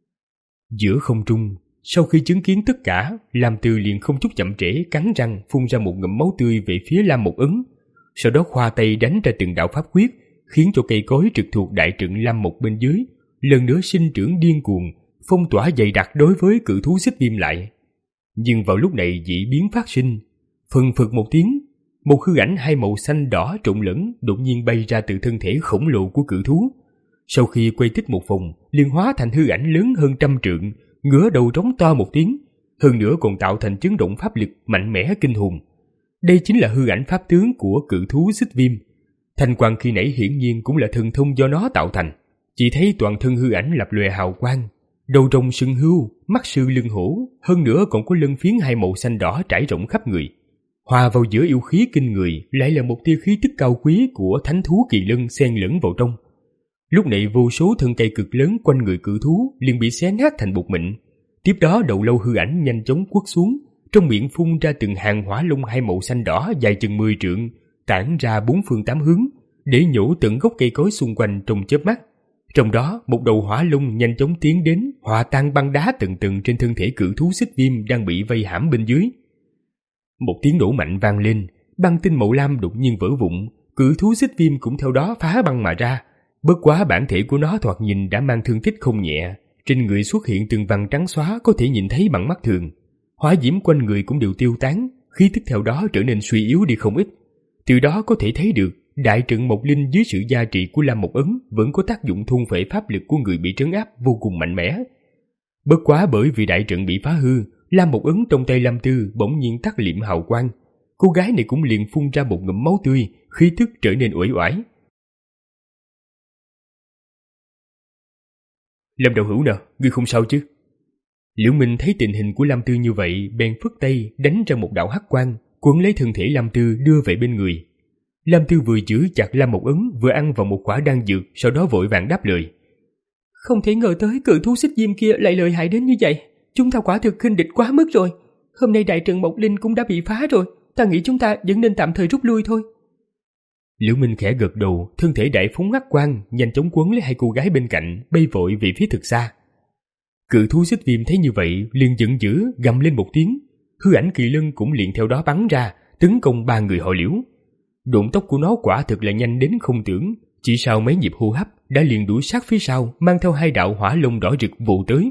Giữa không trung, sau khi chứng kiến tất cả, Lam Tư liền không chút chậm trễ cắn răng phun ra một ngụm máu tươi về phía Lam Một Ấn, sau đó khoa tay đánh ra từng đạo pháp quyết, khiến cho cây cối trực thuộc đại trận Lam Một bên dưới lần nữa sinh trưởng điên cuồng, phong tỏa dày đặc đối với cự thú xích viêm lại. Nhưng vào lúc này dị biến phát sinh, phừng phực một tiếng, một hư ảnh hai màu xanh đỏ trộn lẫn đột nhiên bay ra từ thân thể khổng lồ của cự thú. Sau khi quay tích một vòng, liền hóa thành hư ảnh lớn hơn trăm trượng, ngửa đầu trống to một tiếng, hơn nữa còn tạo thành chấn động pháp lực mạnh mẽ kinh hùng. Đây chính là hư ảnh pháp tướng của cự thú xích viêm. Thanh quang khi nãy hiển nhiên cũng là thần thông do nó tạo thành. Chỉ thấy toàn thân hư ảnh lập lòe hào quang, đầu rồng sừng hươu, mắt sư lưng hổ, hơn nữa còn có lân phiến hai màu xanh đỏ trải rộng khắp người. Hòa vào giữa yêu khí kinh người lại là một tia khí tức cao quý của thánh thú kỳ lân xen lẫn vào trong. Lúc này vô số thân cây cực lớn quanh người cự thú liền bị xé nát thành bột mịn. Tiếp đó đầu lâu hư ảnh nhanh chóng quất xuống, trong miệng phun ra từng hàng hỏa lông hai màu xanh đỏ dài chừng mười trượng, tản ra bốn phương tám hướng, để nhổ tận gốc cây cối xung quanh trong chớp mắt. Trong đó, một đầu hỏa lông nhanh chóng tiến đến, hòa tan băng đá từng từng trên thân thể cự thú xích viêm đang bị vây hãm bên dưới. Một tiếng nổ mạnh vang lên, băng tinh màu lam đột nhiên vỡ vụn, cự thú xích viêm cũng theo đó phá băng mà ra. Bất quá bản thể của nó thoạt nhìn đã mang thương tích không nhẹ, trên người xuất hiện từng vằn trắng xóa có thể nhìn thấy bằng mắt thường. Hỏa diễm quanh người cũng đều tiêu tán, khí tức theo đó trở nên suy yếu đi không ít. Từ đó có thể thấy được đại trận Mộc Linh dưới sự gia trị của Lam Mộc Ấn vẫn có tác dụng thôn phệ pháp lực của người bị trấn áp vô cùng mạnh mẽ. Bất quá bởi vì đại trận bị phá hư, Lam Mộc Ấn trong tay Lam Tư bỗng nhiên tắt liệm hào quang. Cô gái này cũng liền phun ra một ngụm máu tươi, khí tức trở nên uể oải. Lâm đạo hữu nè, ngươi không sao chứ? Liễu Minh thấy tình hình của Lam Tư như vậy, bèn phất tay đánh ra một đạo hắc quang, quấn lấy thân thể Lam Tư đưa về bên người. Lam Tư vừa giữ chặt Lam Mộc Ấn, vừa ăn vào một quả đan dược, sau đó vội vàng đáp lời. Không thể ngờ tới cự thú xích diêm kia lại lợi hại đến như vậy. Chúng ta quả thực khinh địch quá mức rồi. Hôm nay đại trận Mộc Linh cũng đã bị phá rồi. Ta nghĩ chúng ta vẫn nên tạm thời rút lui thôi. Liễu Minh khẽ gật đầu, thân thể đại phóng hắc quang, nhanh chóng quấn lấy hai cô gái bên cạnh, bay vội về phía thực xa. Cự thú xích viêm thấy như vậy, liền giận dữ gầm lên một tiếng. Hư ảnh kỳ lân cũng liền theo đó bắn ra, tấn công ba người họ Liễu. Độn tốc của nó quả thực là nhanh đến không tưởng, chỉ sau mấy nhịp hô hấp đã liền đuổi sát phía sau, mang theo hai đạo hỏa long đỏ rực vồ tới.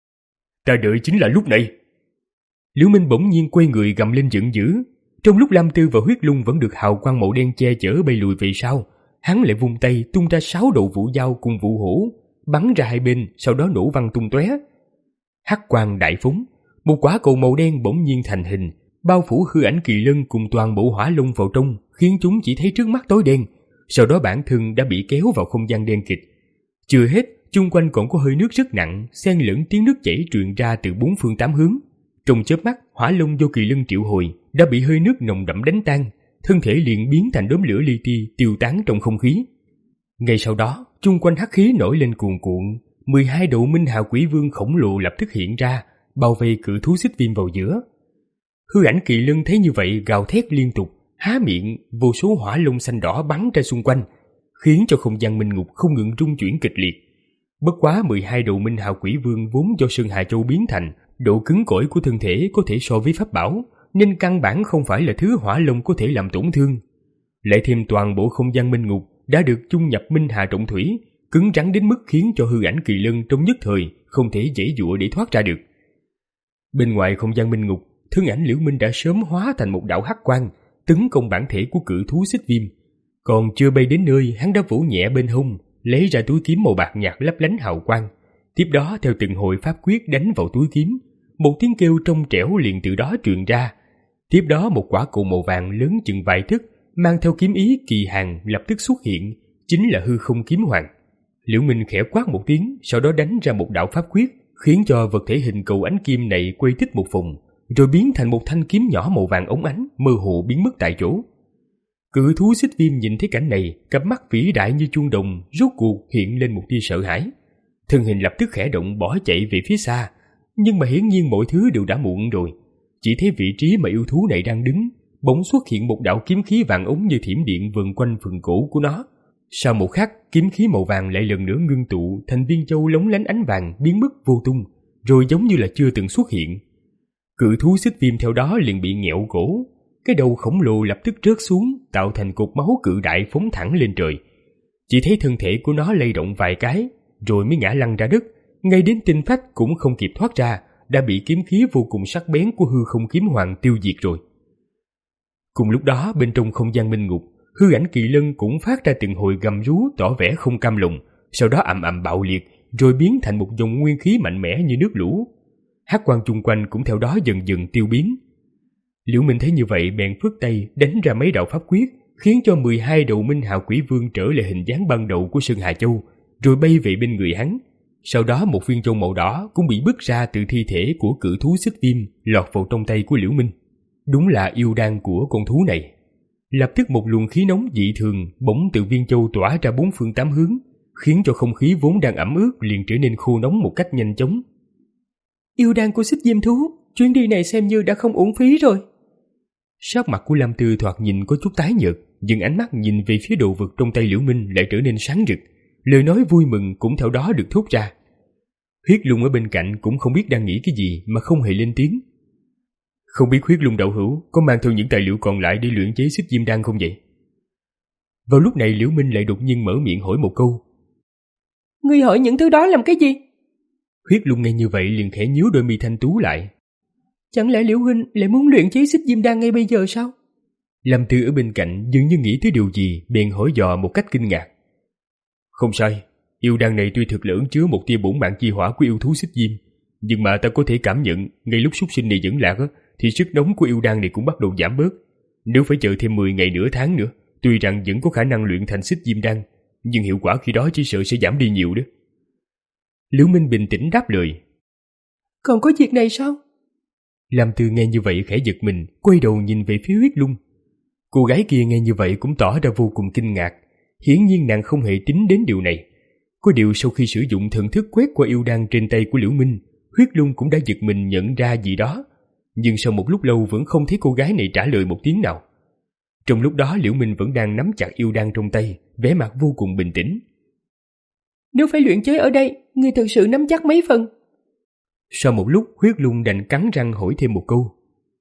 Ta đợi chính là lúc này. Liễu Minh bỗng nhiên quay người gầm lên giận dữ. Trong lúc Lam Tư và Huyết Lung vẫn được hào quang màu đen che chở bay lùi về sau, hắn lại vung tay tung ra sáu đầu vũ dao cùng vũ hổ, bắn ra hai bên, sau đó nổ văng tung tóe. Hắc quang đại phóng, một quả cầu màu đen bỗng nhiên thành hình, bao phủ hư ảnh kỳ lân cùng toàn bộ hỏa long vào trong, khiến chúng chỉ thấy trước mắt tối đen. Sau đó bản thân đã bị kéo vào không gian đen kịt. Chưa hết, chung quanh còn có hơi nước rất nặng, xen lẫn tiếng nước chảy truyền ra từ bốn phương tám hướng. Trong chớp mắt, hỏa long do kỳ lân triệu hồi đã bị hơi nước nồng đậm đánh tan, thân thể liền biến thành đốm lửa li ti tiêu tán trong không khí. Ngay sau đó, chung quanh hắc khí nổi lên cuồn cuộn, mười hai đầu minh hào quỷ vương khổng lồ lập tức hiện ra, bao vây cự thú xích viêm vào giữa. Hư ảnh kỳ lân thấy như vậy gào thét liên tục, há miệng, vô số hỏa long xanh đỏ bắn ra xung quanh, khiến cho không gian minh ngục không ngừng rung chuyển kịch liệt. Bất quá mười hai đầu minh hào quỷ vương vốn do Sơn Hà Châu biến thành, độ cứng cỏi của thân thể có thể so với pháp bảo, nên căn bản không phải là thứ hỏa long có thể làm tổn thương. Lại thêm toàn bộ không gian minh ngục đã được chung nhập minh hà trọng thủy, cứng rắn đến mức khiến cho hư ảnh kỳ lân trong nhất thời không thể dễ dụa để thoát ra được. Bên ngoài không gian minh ngục, thân ảnh Liễu Minh đã sớm hóa thành một đạo hắc quang, tấn công bản thể của cự thú xích viêm. Còn chưa bay đến nơi, hắn đã vỗ nhẹ bên hông, lấy ra túi kiếm màu bạc nhạt lấp lánh hào quang. Tiếp đó theo từng hồi pháp quyết đánh vào túi kiếm, một tiếng kêu trong trẻo liền từ đó truyền ra. Tiếp đó một quả cầu màu vàng lớn chừng vài thước, mang theo kiếm ý kỳ hàn lập tức xuất hiện, chính là hư không kiếm hoàng. Liễu Minh khẽ quát một tiếng, sau đó đánh ra một đạo pháp quyết, khiến cho vật thể hình cầu ánh kim này quay tích một vòng, rồi biến thành một thanh kiếm nhỏ màu vàng óng ánh, mơ hồ biến mất tại chỗ. Cự thú xích viêm nhìn thấy cảnh này, cặp mắt vĩ đại như chuông đồng rốt cuộc hiện lên một tia sợ hãi. Thân hình lập tức khẽ động bỏ chạy về phía xa, nhưng mà hiển nhiên mọi thứ đều đã muộn rồi. Chỉ thấy vị trí mà yêu thú này đang đứng, bỗng xuất hiện một đạo kiếm khí vàng ống như thiểm điện vần quanh phần cổ của nó. Sau một khắc, kiếm khí màu vàng lại lần nữa ngưng tụ thành viên châu lóng lánh ánh vàng biến mất vô tung, rồi giống như là chưa từng xuất hiện. Cự thú xích viêm theo đó liền bị nghẹo cổ, cái đầu khổng lồ lập tức rớt xuống, tạo thành cột máu cự đại phóng thẳng lên trời. Chỉ thấy thân thể của nó lay động vài cái, rồi mới ngã lăn ra đất, ngay đến tinh phách cũng không kịp thoát ra, đã bị kiếm khí vô cùng sắc bén của hư không kiếm hoàng tiêu diệt rồi. Cùng lúc đó bên trong không gian minh ngục, hư ảnh kỳ lân cũng phát ra từng hồi gầm rú tỏ vẻ không cam lòng, sau đó ầm ầm bạo liệt, rồi biến thành một dòng nguyên khí mạnh mẽ như nước lũ. Hắc quang chung quanh cũng theo đó dần dần tiêu biến. Liễu Minh thấy như vậy bèn phất tay đánh ra mấy đạo pháp quyết, khiến cho mười hai đầu minh hào quỷ vương trở lại hình dáng ban đầu của Sơn Hà Châu, rồi bay về bên người hắn. Sau đó một viên châu màu đỏ cũng bị bứt ra từ thi thể của cự thú xích viêm, lọt vào trong tay của Liễu Minh. Đúng là yêu đan của con thú này. Lập tức một luồng khí nóng dị thường bỗng từ viên châu tỏa ra bốn phương tám hướng, khiến cho không khí vốn đang ẩm ướt liền trở nên khô nóng một cách nhanh chóng. Yêu đan của xích diêm thú, chuyến đi này xem như đã không uổng phí rồi. Sắc mặt của Lam Tư thoạt nhìn có chút tái nhợt, nhưng ánh mắt nhìn về phía đồ vật trong tay Liễu Minh lại trở nên sáng rực, lời nói vui mừng cũng theo đó được thốt ra. Huyết Lung ở bên cạnh cũng không biết đang nghĩ cái gì mà không hề lên tiếng. Không biết Huyết Lung đạo hữu có mang theo những tài liệu còn lại để luyện chế xích diêm đan không vậy? Vào lúc này Liễu Minh lại đột nhiên mở miệng hỏi một câu. Ngươi hỏi những thứ đó làm cái gì? Huyết Lung nghe như vậy liền khẽ nhíu đôi mi thanh tú lại. Chẳng lẽ Liễu huynh lại muốn luyện chế xích diêm đan ngay bây giờ sao? Lâm Tư ở bên cạnh dường như nghĩ tới điều gì, bèn hỏi dò một cách kinh ngạc. Không sai, yêu đan này tuy thực lớn chứa một tia bổn mạng chi hỏa của yêu thú xích diêm, nhưng mà ta có thể cảm nhận ngay lúc súc sinh này dẫn lạc á, thì sức nóng của yêu đan này cũng bắt đầu giảm bớt. Nếu phải chờ thêm mười ngày nửa tháng nữa, tuy rằng vẫn có khả năng luyện thành xích diêm đan, nhưng hiệu quả khi đó chỉ sợ sẽ giảm đi nhiều đó. Liễu Minh bình tĩnh đáp lời. Còn có việc này sao? Lâm Tư nghe như vậy khẽ giật mình, quay đầu nhìn về phía Huyết Lung. Cô gái kia nghe như vậy cũng tỏ ra vô cùng kinh ngạc. Hiển nhiên nàng không hề tính đến điều này. Có điều sau khi sử dụng thần thức quét qua yêu đan trên tay của Liễu Minh, Huyết Lung cũng đã giật mình nhận ra gì đó. Nhưng sau một lúc lâu vẫn không thấy cô gái này trả lời một tiếng nào. Trong lúc đó Liễu Minh vẫn đang nắm chặt yêu đan trong tay, vẻ mặt vô cùng bình tĩnh. Nếu phải luyện chế ở đây, ngươi thực sự nắm chắc mấy phần? Sau một lúc Huyết Lung đành cắn răng hỏi thêm một câu.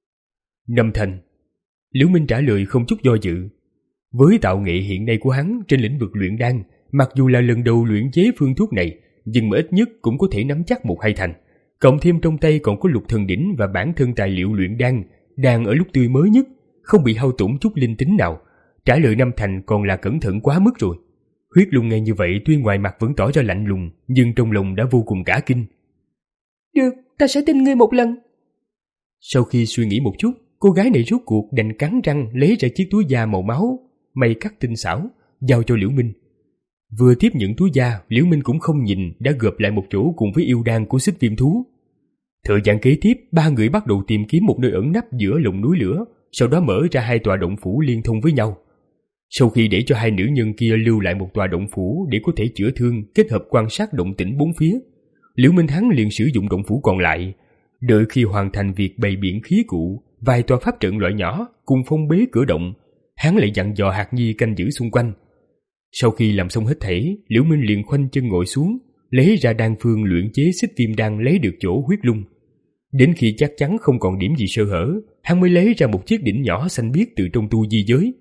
Năm thành. Liễu Minh trả lời không chút do dự. Với tạo nghệ hiện nay của hắn trên lĩnh vực luyện đan, mặc dù là lần đầu luyện chế phương thuốc này, nhưng mà ít nhất cũng có thể nắm chắc một hai thành. Cộng thêm trong tay còn có lục thần đỉnh và bản thân tài liệu luyện đan, đang ở lúc tươi mới nhất, không bị hao tổn chút linh tính nào. Trả lời năm thành còn là cẩn thận quá mức rồi. Huyết Lung nghe như vậy tuy ngoài mặt vẫn tỏ ra lạnh lùng, nhưng trong lòng đã vô cùng cả kinh. Được, ta sẽ tin ngươi một lần. Sau khi suy nghĩ một chút, cô gái này rốt cuộc đành cắn răng lấy ra chiếc túi da màu máu, may cắt tinh xảo, giao cho Liễu Minh. Vừa tiếp nhận túi da, Liễu Minh cũng không nhìn đã gộp lại một chỗ cùng với yêu đan của xích viêm thú. Thời gian kế tiếp, ba người bắt đầu tìm kiếm một nơi ẩn nấp giữa lồng núi lửa, sau đó mở ra hai tòa động phủ liên thông với nhau. Sau khi để cho hai nữ nhân kia lưu lại một tòa động phủ để có thể chữa thương kết hợp quan sát động tĩnh bốn phía, Liễu Minh hắn liền sử dụng động phủ còn lại. Đợi khi hoàn thành việc bày biện khí cụ, vài tòa pháp trận loại nhỏ cùng phong bế cửa động, hắn lại dặn dò Hạc Nhi canh giữ xung quanh. Sau khi làm xong hết thảy, Liễu Minh liền khoanh chân ngồi xuống, lấy ra đan phương luyện chế xích viêm đan lấy được chỗ Huyết Lung. Đến khi chắc chắn không còn điểm gì sơ hở, hắn mới lấy ra một chiếc đỉnh nhỏ xanh biếc từ trong tu di giới.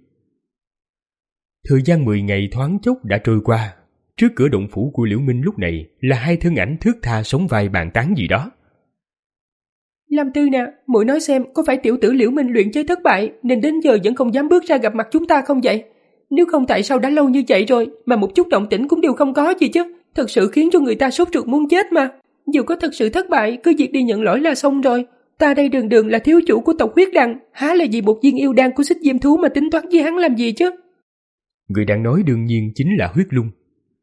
Thời gian mười ngày thoáng chốc đã trôi qua. Trước cửa động phủ của Liễu Minh lúc này là hai thân ảnh thướt tha sống vai bàn tán gì đó. Lâm Tư nè, muội nói xem có phải tiểu tử Liễu Minh luyện chế thất bại nên đến giờ vẫn không dám bước ra gặp mặt chúng ta không vậy? Nếu không tại sao đã lâu như vậy rồi mà một chút động tĩnh cũng đều không có gì chứ? Thật sự khiến cho người ta sốt ruột muốn chết mà. Dù có thật sự thất bại, cứ việc đi nhận lỗi là xong rồi. Ta đây đường đường là thiếu chủ của tộc huyết đằng, há là gì một viên yêu đan của xích diêm thú mà tính toán với hắn làm gì chứ? Người đang nói đương nhiên chính là Huyết Lung.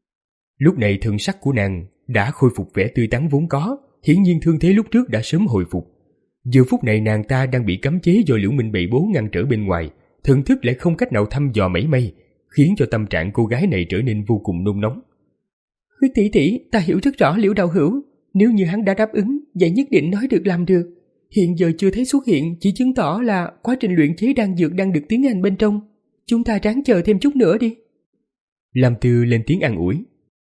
Lúc này thân sắc của nàng đã khôi phục vẻ tươi tắn vốn có, hiển nhiên thương thế lúc trước đã sớm hồi phục. Giờ phút này nàng ta đang bị cấm chế do Liễu Minh bày bố ngăn trở bên ngoài, thần thức lại không cách nào thăm dò mảy may, khiến cho tâm trạng cô gái này trở nên vô cùng nôn nóng. Huyết tỷ tỷ, ta hiểu rất rõ Liễu đạo hữu, nếu như hắn đã đáp ứng, vậy nhất định nói được làm được. Hiện giờ chưa thấy xuất hiện chỉ chứng tỏ là quá trình luyện chế đan dược đang được tiến hành bên trong. Chúng ta ráng chờ thêm chút nữa đi. Lam Tư lên tiếng an ủi.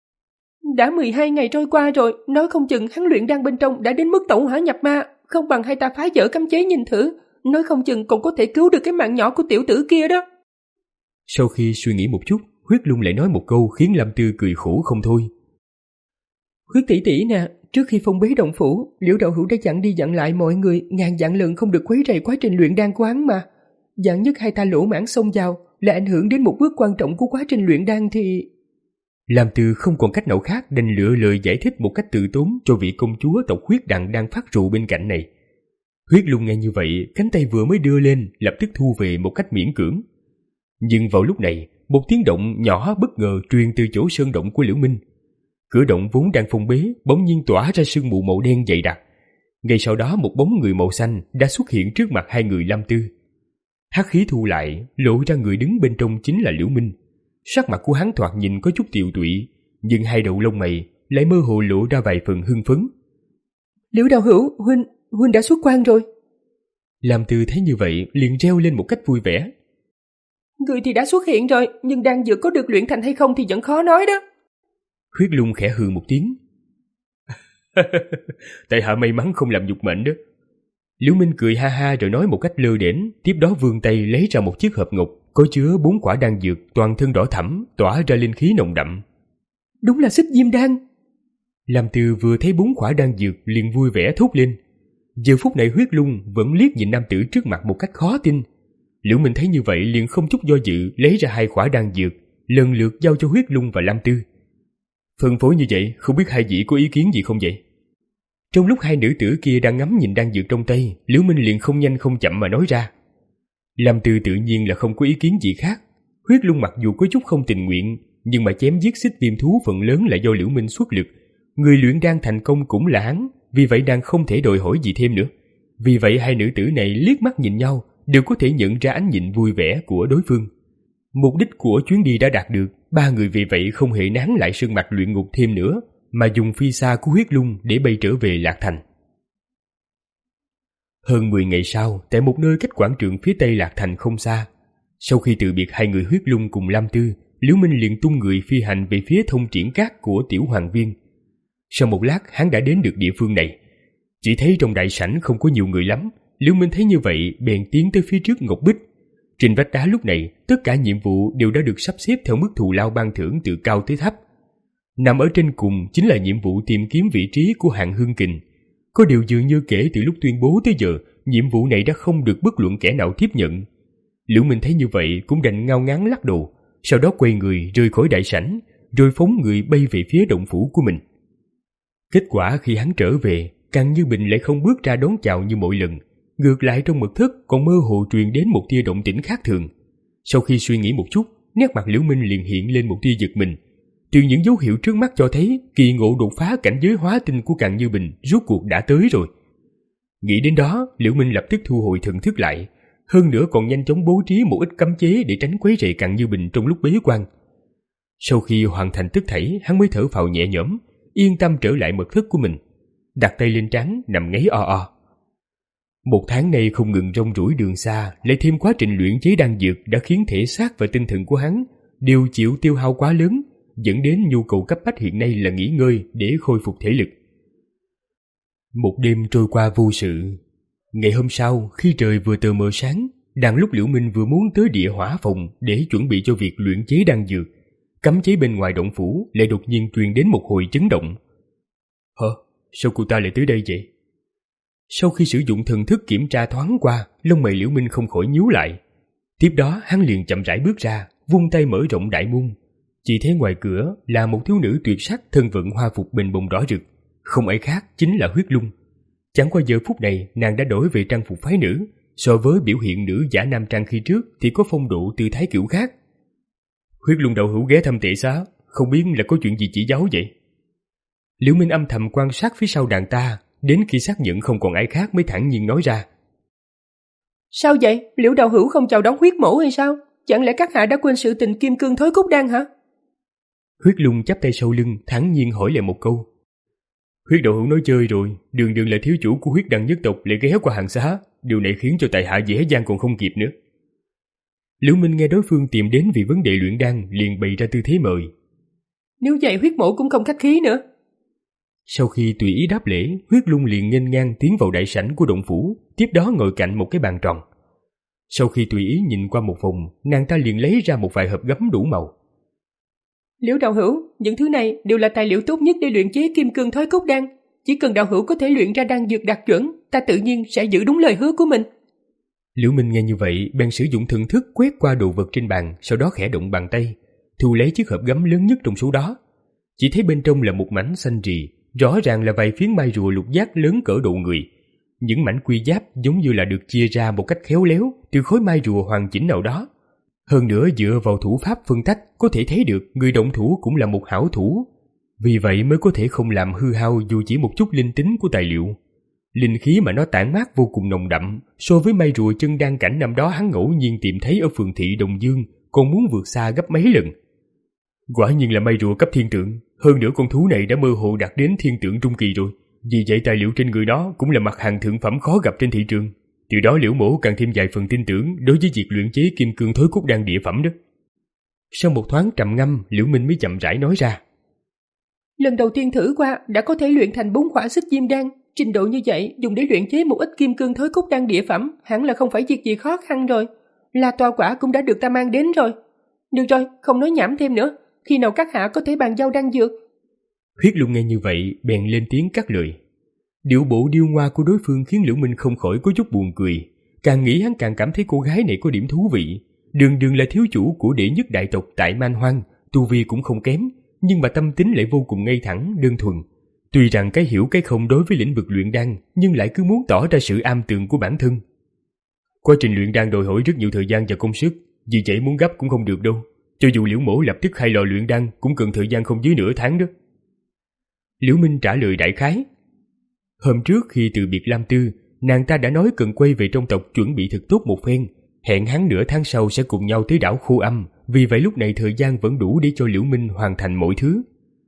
Đã mười hai ngày trôi qua rồi, nói không chừng hắn luyện đan bên trong đã đến mức tẩu hỏa nhập ma, không bằng hay ta phá vỡ cấm chế nhìn thử, nói không chừng còn có thể cứu được cái mạng nhỏ của tiểu tử kia đó. Sau khi suy nghĩ một chút, Huyết Lung lại nói một câu khiến Lam Tư cười khổ không thôi. Huyết tỷ tỷ nè, trước khi phong bế động phủ, Liễu đạo hữu đã dặn đi dặn lại mọi người ngàn dặn lần không được quấy rầy quá trình luyện đan của hắn mà. Dặn nhất hai ta lỗ mãn xông vào là ảnh hưởng đến một bước quan trọng của quá trình luyện đan thì... Lam Tư không còn cách nào khác đành lựa lời giải thích một cách tự tốn cho vị công chúa tộc Huyết Đằng đang phát rượu bên cạnh này. Huyết Lung nghe như vậy, cánh tay vừa mới đưa lên lập tức thu về một cách miễn cưỡng. Nhưng vào lúc này, một tiếng động nhỏ bất ngờ truyền từ chỗ sơn động của Liễu Minh. Cửa động vốn đang phong bế bỗng nhiên tỏa ra sương mù màu đen dày đặc. Ngay sau đó một bóng người màu xanh đã xuất hiện trước mặt hai người Lam Tư. Hắc khí thu lại, lộ ra người đứng bên trong chính là Liễu Minh. Sắc mặt của hắn thoạt nhìn có chút tiều tụy, nhưng hai đầu lông mày lại mơ hồ lộ ra vài phần hưng phấn. Liễu đạo hữu, huynh, huynh đã xuất quan rồi. Lam Tư thấy như vậy liền reo lên một cách vui vẻ. Người thì đã xuất hiện rồi, nhưng đan dược có được luyện thành hay không thì vẫn khó nói đó. Huyết Lung khẽ hừ một tiếng. Tại hạ may mắn không làm nhục mệnh đó. Liễu Minh cười ha ha rồi nói một cách lơ đễnh, tiếp đó vươn tay lấy ra một chiếc hộp ngọc có chứa bốn quả đan dược toàn thân đỏ thẫm, tỏa ra linh khí nồng đậm. Đúng là xích diêm đan. Lam Tư vừa thấy bốn quả đan dược liền vui vẻ thốt lên. Giờ phút này Huyết Lung vẫn liếc nhìn nam tử trước mặt một cách khó tin. Liễu Minh thấy như vậy liền không chút do dự lấy ra hai quả đan dược, lần lượt giao cho Huyết Lung và Lam Tư. Phân phối như vậy, không biết hai vị có ý kiến gì không vậy? Trong lúc hai nữ tử kia đang ngắm nhìn đan dược trong tay, Liễu Minh liền không nhanh không chậm mà nói ra. Lam Tư tự nhiên là không có ý kiến gì khác. Huyết Lung mặc dù có chút không tình nguyện, nhưng mà chém giết xích viêm thú phần lớn là do Liễu Minh xuất lực. Người luyện đan thành công cũng là hắn, vì vậy đang không thể đòi hỏi gì thêm nữa. Vì vậy hai nữ tử này liếc mắt nhìn nhau, đều có thể nhận ra ánh nhìn vui vẻ của đối phương. Mục đích của chuyến đi đã đạt được, ba người vì vậy không hề nán lại sơn mạch luyện ngục thêm nữa, mà dùng phi xa của Huyết Lung để bay trở về Lạc Thành. Hơn mười ngày sau, tại một nơi cách quảng trường phía tây Lạc Thành không xa, sau khi từ biệt hai người Huyết Lung cùng Lam Tư, Liễu Minh liền tung người phi hành về phía thông triển cát của Tiểu Hoàng Viên. Sau một lát, hắn đã đến được địa phương này. Chỉ thấy trong đại sảnh không có nhiều người lắm. Liễu Minh thấy như vậy, bèn tiến tới phía trước ngọc bích. Trên vách đá lúc này, tất cả nhiệm vụ đều đã được sắp xếp theo mức thù lao ban thưởng từ cao tới thấp. Nằm ở trên cùng chính là nhiệm vụ tìm kiếm vị trí của Hạng Hương Kình. Có điều dường như kể từ lúc tuyên bố tới giờ, nhiệm vụ này đã không được bất luận kẻ nào tiếp nhận. Liễu Minh thấy như vậy cũng đành ngao ngán lắc đầu, sau đó quay người rời khỏi đại sảnh, rồi phóng người bay về phía động phủ của mình. Kết quả khi hắn trở về, Càng Như Bình lại không bước ra đón chào như mọi lần, ngược lại trong mật thất còn mơ hồ truyền đến một tia động tĩnh khác thường. Sau khi suy nghĩ một chút, nét mặt Liễu Minh liền hiện lên một tia giật mình. Từ những dấu hiệu trước mắt cho thấy kỳ ngộ đột phá cảnh giới hóa tinh của Càng Như Bình rốt cuộc đã tới rồi. Nghĩ đến đó, Liễu Minh lập tức thu hồi thần thức lại, hơn nữa còn nhanh chóng bố trí một ít cấm chế để tránh quấy rầy Càng Như Bình trong lúc bế quan. Sau khi hoàn thành tất thảy, hắn mới thở phào nhẹ nhõm, yên tâm trở lại mật thất của mình, đặt tay lên trán nằm ngáy o o. Một tháng nay không ngừng rong ruổi đường xa, lại thêm quá trình luyện chế đan dược đã khiến thể xác và tinh thần của hắn đều chịu tiêu hao quá lớn, dẫn đến nhu cầu cấp bách hiện nay là nghỉ ngơi để khôi phục thể lực. Một đêm trôi qua vô sự. Ngày hôm sau, khi trời vừa tờ mờ sáng, đang lúc Liễu Minh vừa muốn tới địa hỏa phòng để chuẩn bị cho việc luyện chế đan dược, cấm chế bên ngoài động phủ lại đột nhiên truyền đến một hồi chấn động. Hả? Sao cô ta lại tới đây vậy? Sau khi sử dụng thần thức kiểm tra thoáng qua, lông mày Liễu Minh không khỏi nhíu lại. Tiếp đó hắn liền chậm rãi bước ra, vung tay mở rộng đại môn. Chỉ thấy ngoài cửa là một thiếu nữ tuyệt sắc thân vận hoa phục bình bồng đỏ rực, không ai khác chính là Huyết Lung. Chẳng qua giờ phút này nàng đã đổi về trang phục phái nữ, so với biểu hiện nữ giả nam trang khi trước thì có phong độ tư thái kiểu khác. Huyết Lung đạo hữu ghé thăm tệ xá, không biết là có chuyện gì chỉ giáo vậy? Liễu Minh âm thầm quan sát phía sau nàng ta, đến khi xác nhận không còn ai khác mới thản nhiên nói ra. Sao vậy? Liễu đạo hữu không chào đón Huyết mẫu hay sao? Chẳng lẽ các hạ đã quên sự tình kim cương thối cốt đan hả? Huyết Lung chắp tay sau lưng, thản nhiên hỏi lại một câu. Huyết đạo hữu nói chơi rồi, đường đường là thiếu chủ của huyết đăng nhất tộc lại ghé qua hàng xá, điều này khiến cho tại hạ dễ dàng còn không kịp nữa. Liễu Minh nghe đối phương tìm đến vì vấn đề luyện đan, liền bày ra tư thế mời. Nếu vậy Huyết mẫu cũng không khách khí nữa. Sau khi tùy ý đáp lễ, Huyết Lung liền nghênh ngang tiến vào đại sảnh của động phủ, tiếp đó ngồi cạnh một cái bàn tròn. Sau khi tùy ý nhìn qua một phòng, nàng ta liền lấy ra một vài hộp gấm đủ màu. Liễu đạo hữu, những thứ này đều là tài liệu tốt nhất để luyện chế kim cương thối cốt đan. Chỉ cần đạo hữu có thể luyện ra đan dược đạt chuẩn, ta tự nhiên sẽ giữ đúng lời hứa của mình. Liễu Minh nghe như vậy, bèn sử dụng thần thức quét qua đồ vật trên bàn, sau đó khẽ động bàn tay, thu lấy chiếc hộp gấm lớn nhất trong số đó. Chỉ thấy bên trong là một mảnh xanh rì, rõ ràng là vài phiến mai rùa lục giác lớn cỡ đầu người. Những mảnh quy giáp giống như là được chia ra một cách khéo léo từ khối mai rùa hoàn chỉnh nào đó. Hơn nữa dựa vào thủ pháp phân tách có thể thấy được người động thủ cũng là một hảo thủ. Vì vậy mới có thể không làm hư hao dù chỉ một chút linh tính của tài liệu. Linh khí mà nó tản mát vô cùng nồng đậm, so với mai rùa chân đan cảnh năm đó hắn ngẫu nhiên tìm thấy ở phường thị Đồng Dương còn muốn vượt xa gấp mấy lần. Quả nhiên là mai rùa cấp thiên tượng, hơn nữa con thú này đã mơ hồ đạt đến thiên tượng trung kỳ rồi. Vì vậy tài liệu trên người nó cũng là mặt hàng thượng phẩm khó gặp trên thị trường. Từ đó Liễu mỗ càng thêm vài phần tin tưởng đối với việc luyện chế kim cương thối cốt đan địa phẩm đó. Sau một thoáng trầm ngâm, Liễu Minh mới chậm rãi nói ra. Lần đầu tiên thử qua đã có thể luyện thành bốn quả xích diêm đan, trình độ như vậy dùng để luyện chế một ít kim cương thối cốt đan địa phẩm hẳn là không phải việc gì khó khăn rồi. La toa quả cũng đã được ta mang đến rồi. Được rồi, không nói nhảm thêm nữa, khi nào các hạ có thể bàn giao đan dược? Huyết Lung nghe như vậy bèn lên tiếng cắt lời. Điệu bộ điêu ngoa của đối phương khiến Liễu Minh không khỏi có chút buồn cười. Càng nghĩ hắn càng cảm thấy cô gái này có điểm thú vị. Đường đường là thiếu chủ của đệ nhất đại tộc tại Man Hoang, tu vi cũng không kém, nhưng mà tâm tính lại vô cùng ngây thẳng, đơn thuần. Tuy rằng cái hiểu cái không đối với lĩnh vực luyện đan, nhưng lại cứ muốn tỏ ra sự am tường của bản thân. Quá trình luyện đan đòi hỏi rất nhiều thời gian và công sức, vì vậy muốn gấp cũng không được đâu. Cho dù Liễu mỗ lập tức khai lò luyện đan cũng cần thời gian không dưới nửa tháng đó. Liễu Minh trả lời đại khái. Hôm trước khi từ biệt Lam Tư, nàng ta đã nói cần quay về trong tộc chuẩn bị thật tốt một phen, hẹn hắn nửa tháng sau sẽ cùng nhau tới đảo Khô Âm, vì vậy lúc này thời gian vẫn đủ để cho Liễu Minh hoàn thành mọi thứ.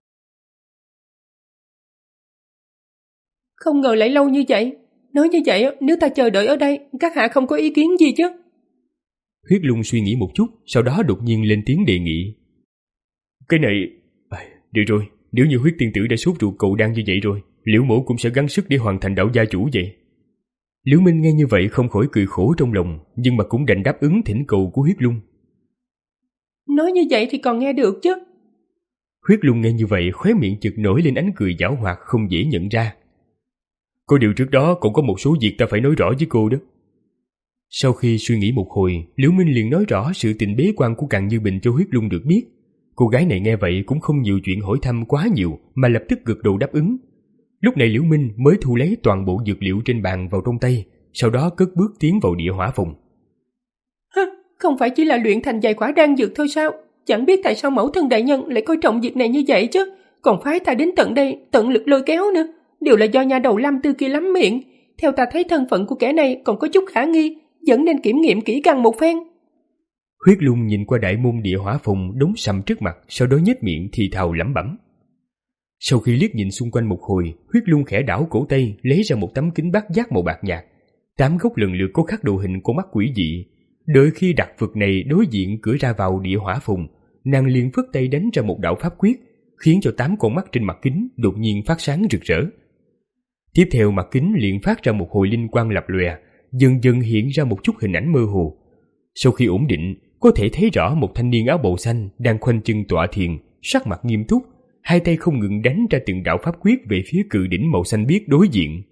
Không ngờ lại lâu như vậy. Nói như vậy, nếu ta chờ đợi ở đây, các hạ không có ý kiến gì chứ? Huyết Lung suy nghĩ một chút, sau đó đột nhiên lên tiếng đề nghị. Cái này... À, được rồi, nếu như Huyết tiên tử đã sốt ruột cậu đang như vậy rồi, Liễu mỗ cũng sẽ gắng sức để hoàn thành đạo gia chủ vậy. Liễu Minh nghe như vậy không khỏi cười khổ trong lòng, nhưng mà cũng đành đáp ứng thỉnh cầu của Huyết Lung. Nói như vậy thì còn nghe được chứ. Huyết Lung nghe như vậy khóe miệng chợt nổi lên ánh cười giảo hoạt không dễ nhận ra. Có điều trước đó cũng có một số việc ta phải nói rõ với cô đó. Sau khi suy nghĩ một hồi, Liễu Minh liền nói rõ sự tình bế quan của Càn Như Bình cho Huyết Lung được biết. Cô gái này nghe vậy cũng không nhiều chuyện hỏi thăm quá nhiều, mà lập tức gật đầu đáp ứng. Lúc này Liễu Minh mới thu lấy toàn bộ dược liệu trên bàn vào trong tay, sau đó cất bước tiến vào địa hỏa phòng. Hả, không phải chỉ là luyện thành vài quả đan dược thôi sao? Chẳng biết tại sao mẫu thân đại nhân lại coi trọng việc này như vậy chứ, còn phái ta đến tận đây tận lực lôi kéo nữa. Đều là do nhà đầu Lam Tư kia lắm miệng. Theo ta thấy thân phận của kẻ này còn có chút khả nghi, vẫn nên kiểm nghiệm kỹ càng một phen. Huyết Lung nhìn qua đại môn địa hỏa phòng đóng sầm trước mặt, sau đó nhếch miệng thì thào lẩm bẩm. Sau khi liếc nhìn xung quanh một hồi, Huyết Lung khẽ đảo cổ tay lấy ra một tấm kính bát giác màu bạc nhạt. Tám góc lần lượt có khắc đồ hình của mắt quỷ dị. Đợi khi đặt vật này đối diện cửa ra vào địa hỏa phòng, nàng liền phất tay đánh ra một đạo pháp quyết, khiến cho tám con mắt trên mặt kính đột nhiên phát sáng rực rỡ. Tiếp theo mặt kính liền phát ra một hồi linh quang lập lòe, dần dần hiện ra một chút hình ảnh mơ hồ. Sau khi ổn định, có thể thấy rõ một thanh niên áo bào xanh đang khoanh chân tọa thiền, sắc mặt nghiêm túc, hai tay không ngừng đánh ra từng đạo pháp quyết về phía cự đỉnh màu xanh biếc đối diện.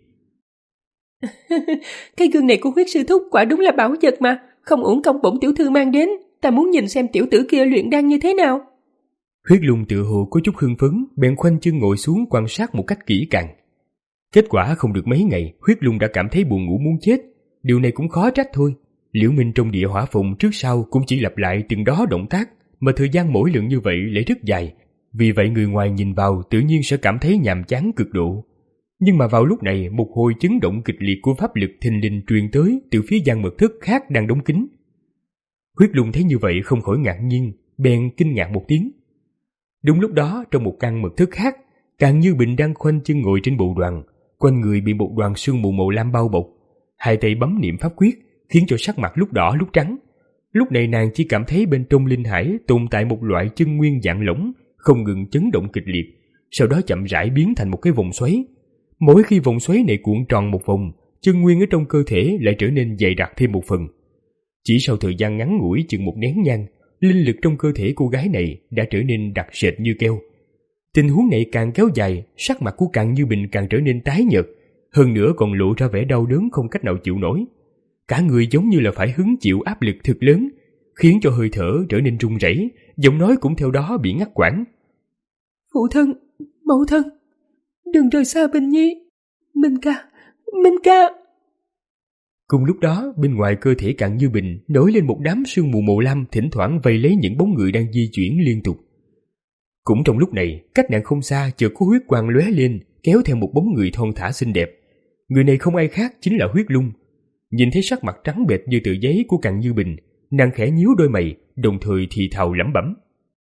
Cái gương này của Huyết sư thúc quả đúng là bảo vật mà, không uổng công bổn tiểu thư mang đến, ta muốn nhìn xem tiểu tử kia luyện đan như thế nào. Huyết Lung tự hồ có chút hưng phấn, bèn khoanh chân ngồi xuống quan sát một cách kỹ càng. Kết quả không được mấy ngày, Huyết Lung đã cảm thấy buồn ngủ muốn chết. Điều này cũng khó trách thôi. Liễu Minh trong địa hỏa phòng trước sau cũng chỉ lặp lại từng đó động tác, mà thời gian mỗi lần như vậy lại rất dài. Vì vậy người ngoài nhìn vào tự nhiên sẽ cảm thấy nhàm chán cực độ. Nhưng mà vào lúc này, một hồi chấn động kịch liệt của pháp lực thình lình truyền tới từ phía gian mật thất khác đang đóng kín. Huyết Lung thấy như vậy không khỏi ngạc nhiên, bèn kinh ngạc một tiếng. Đúng lúc đó, trong một căn mật thất khác, Càn Như Bình đang khoanh chân ngồi trên bộ đoàn, quanh người bị một đoàn sương mù màu lam bao bọc, hai tay bấm niệm pháp quyết, khiến cho sắc mặt lúc đỏ lúc trắng. Lúc này nàng chỉ cảm thấy bên trong linh hải tồn tại một loại chân nguyên dạng lỏng, không ngừng chấn động kịch liệt, sau đó chậm rãi biến thành một cái vòng xoáy. Mỗi khi vòng xoáy này cuộn tròn một vòng, chân nguyên ở trong cơ thể lại trở nên dày đặc thêm một phần. Chỉ sau thời gian ngắn ngủi chừng một nén nhang, linh lực trong cơ thể cô gái này đã trở nên đặc sệt như keo. Tình huống này càng kéo dài, sắc mặt của Càn Như Bình càng trở nên tái nhợt, hơn nữa còn lộ ra vẻ đau đớn không cách nào chịu nổi. Cả người giống như là phải hứng chịu áp lực thực lớn, khiến cho hơi thở trở nên run rẩy, giọng nói cũng theo đó bị ngắt quãng. Phụ thân, mẫu thân, đừng rời xa Bình Nhi, Minh ca, Minh ca. Cùng lúc đó, bên ngoài cơ thể Càn Như Bình nổi lên một đám sương mù màu lam, thỉnh thoảng vây lấy những bóng người đang di chuyển liên tục. Cũng trong lúc này, cách nàng không xa chợt có huyết quang lóe lên, kéo theo một bóng người thon thả xinh đẹp. Người này không ai khác chính là Huyết Lung. Nhìn thấy sắc mặt trắng bệch như tờ giấy của Càn Như Bình, nàng khẽ nhíu đôi mày, đồng thời thì thào lẩm bẩm.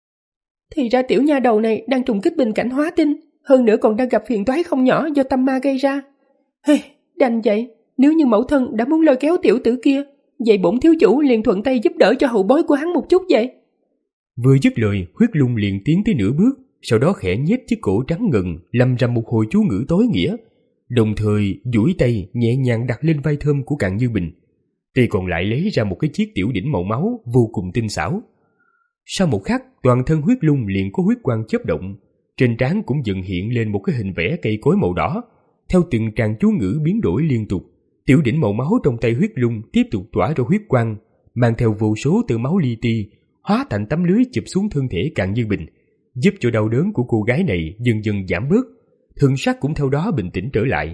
Thì ra tiểu nha đầu này đang trùng kích bình cảnh hóa tinh, hơn nữa còn đang gặp phiền toái không nhỏ do tâm ma gây ra. Hey, đành vậy, nếu như mẫu thân đã muốn lôi kéo tiểu tử kia, vậy bổn thiếu chủ liền thuận tay giúp đỡ cho hậu bối của hắn một chút vậy. Vừa dứt lời, Huyết Lung liền tiến tới nửa bước, sau đó khẽ nhếch chiếc cổ trắng ngần, lầm rầm một hồi chú ngữ tối nghĩa. đồng thời duỗi tay nhẹ nhàng đặt lên vai thơm của Càn Như Bình. Tay còn lại lấy ra một cái chiếc tiểu đỉnh màu máu vô cùng tinh xảo. Sau một khắc, toàn thân Huyết Lung liền có huyết quang chớp động, trên trán cũng dần hiện lên một cái hình vẽ cây cối màu đỏ. Theo từng tràng chú ngữ biến đổi liên tục, tiểu đỉnh màu máu trong tay Huyết Lung tiếp tục tỏa ra huyết quang, mang theo vô số tơ máu li ti, hóa thành tấm lưới chụp xuống thân thể Càn Như Bình, giúp cho đau đớn của cô gái này dần dần giảm bớt, thần sắc cũng theo đó bình tĩnh trở lại.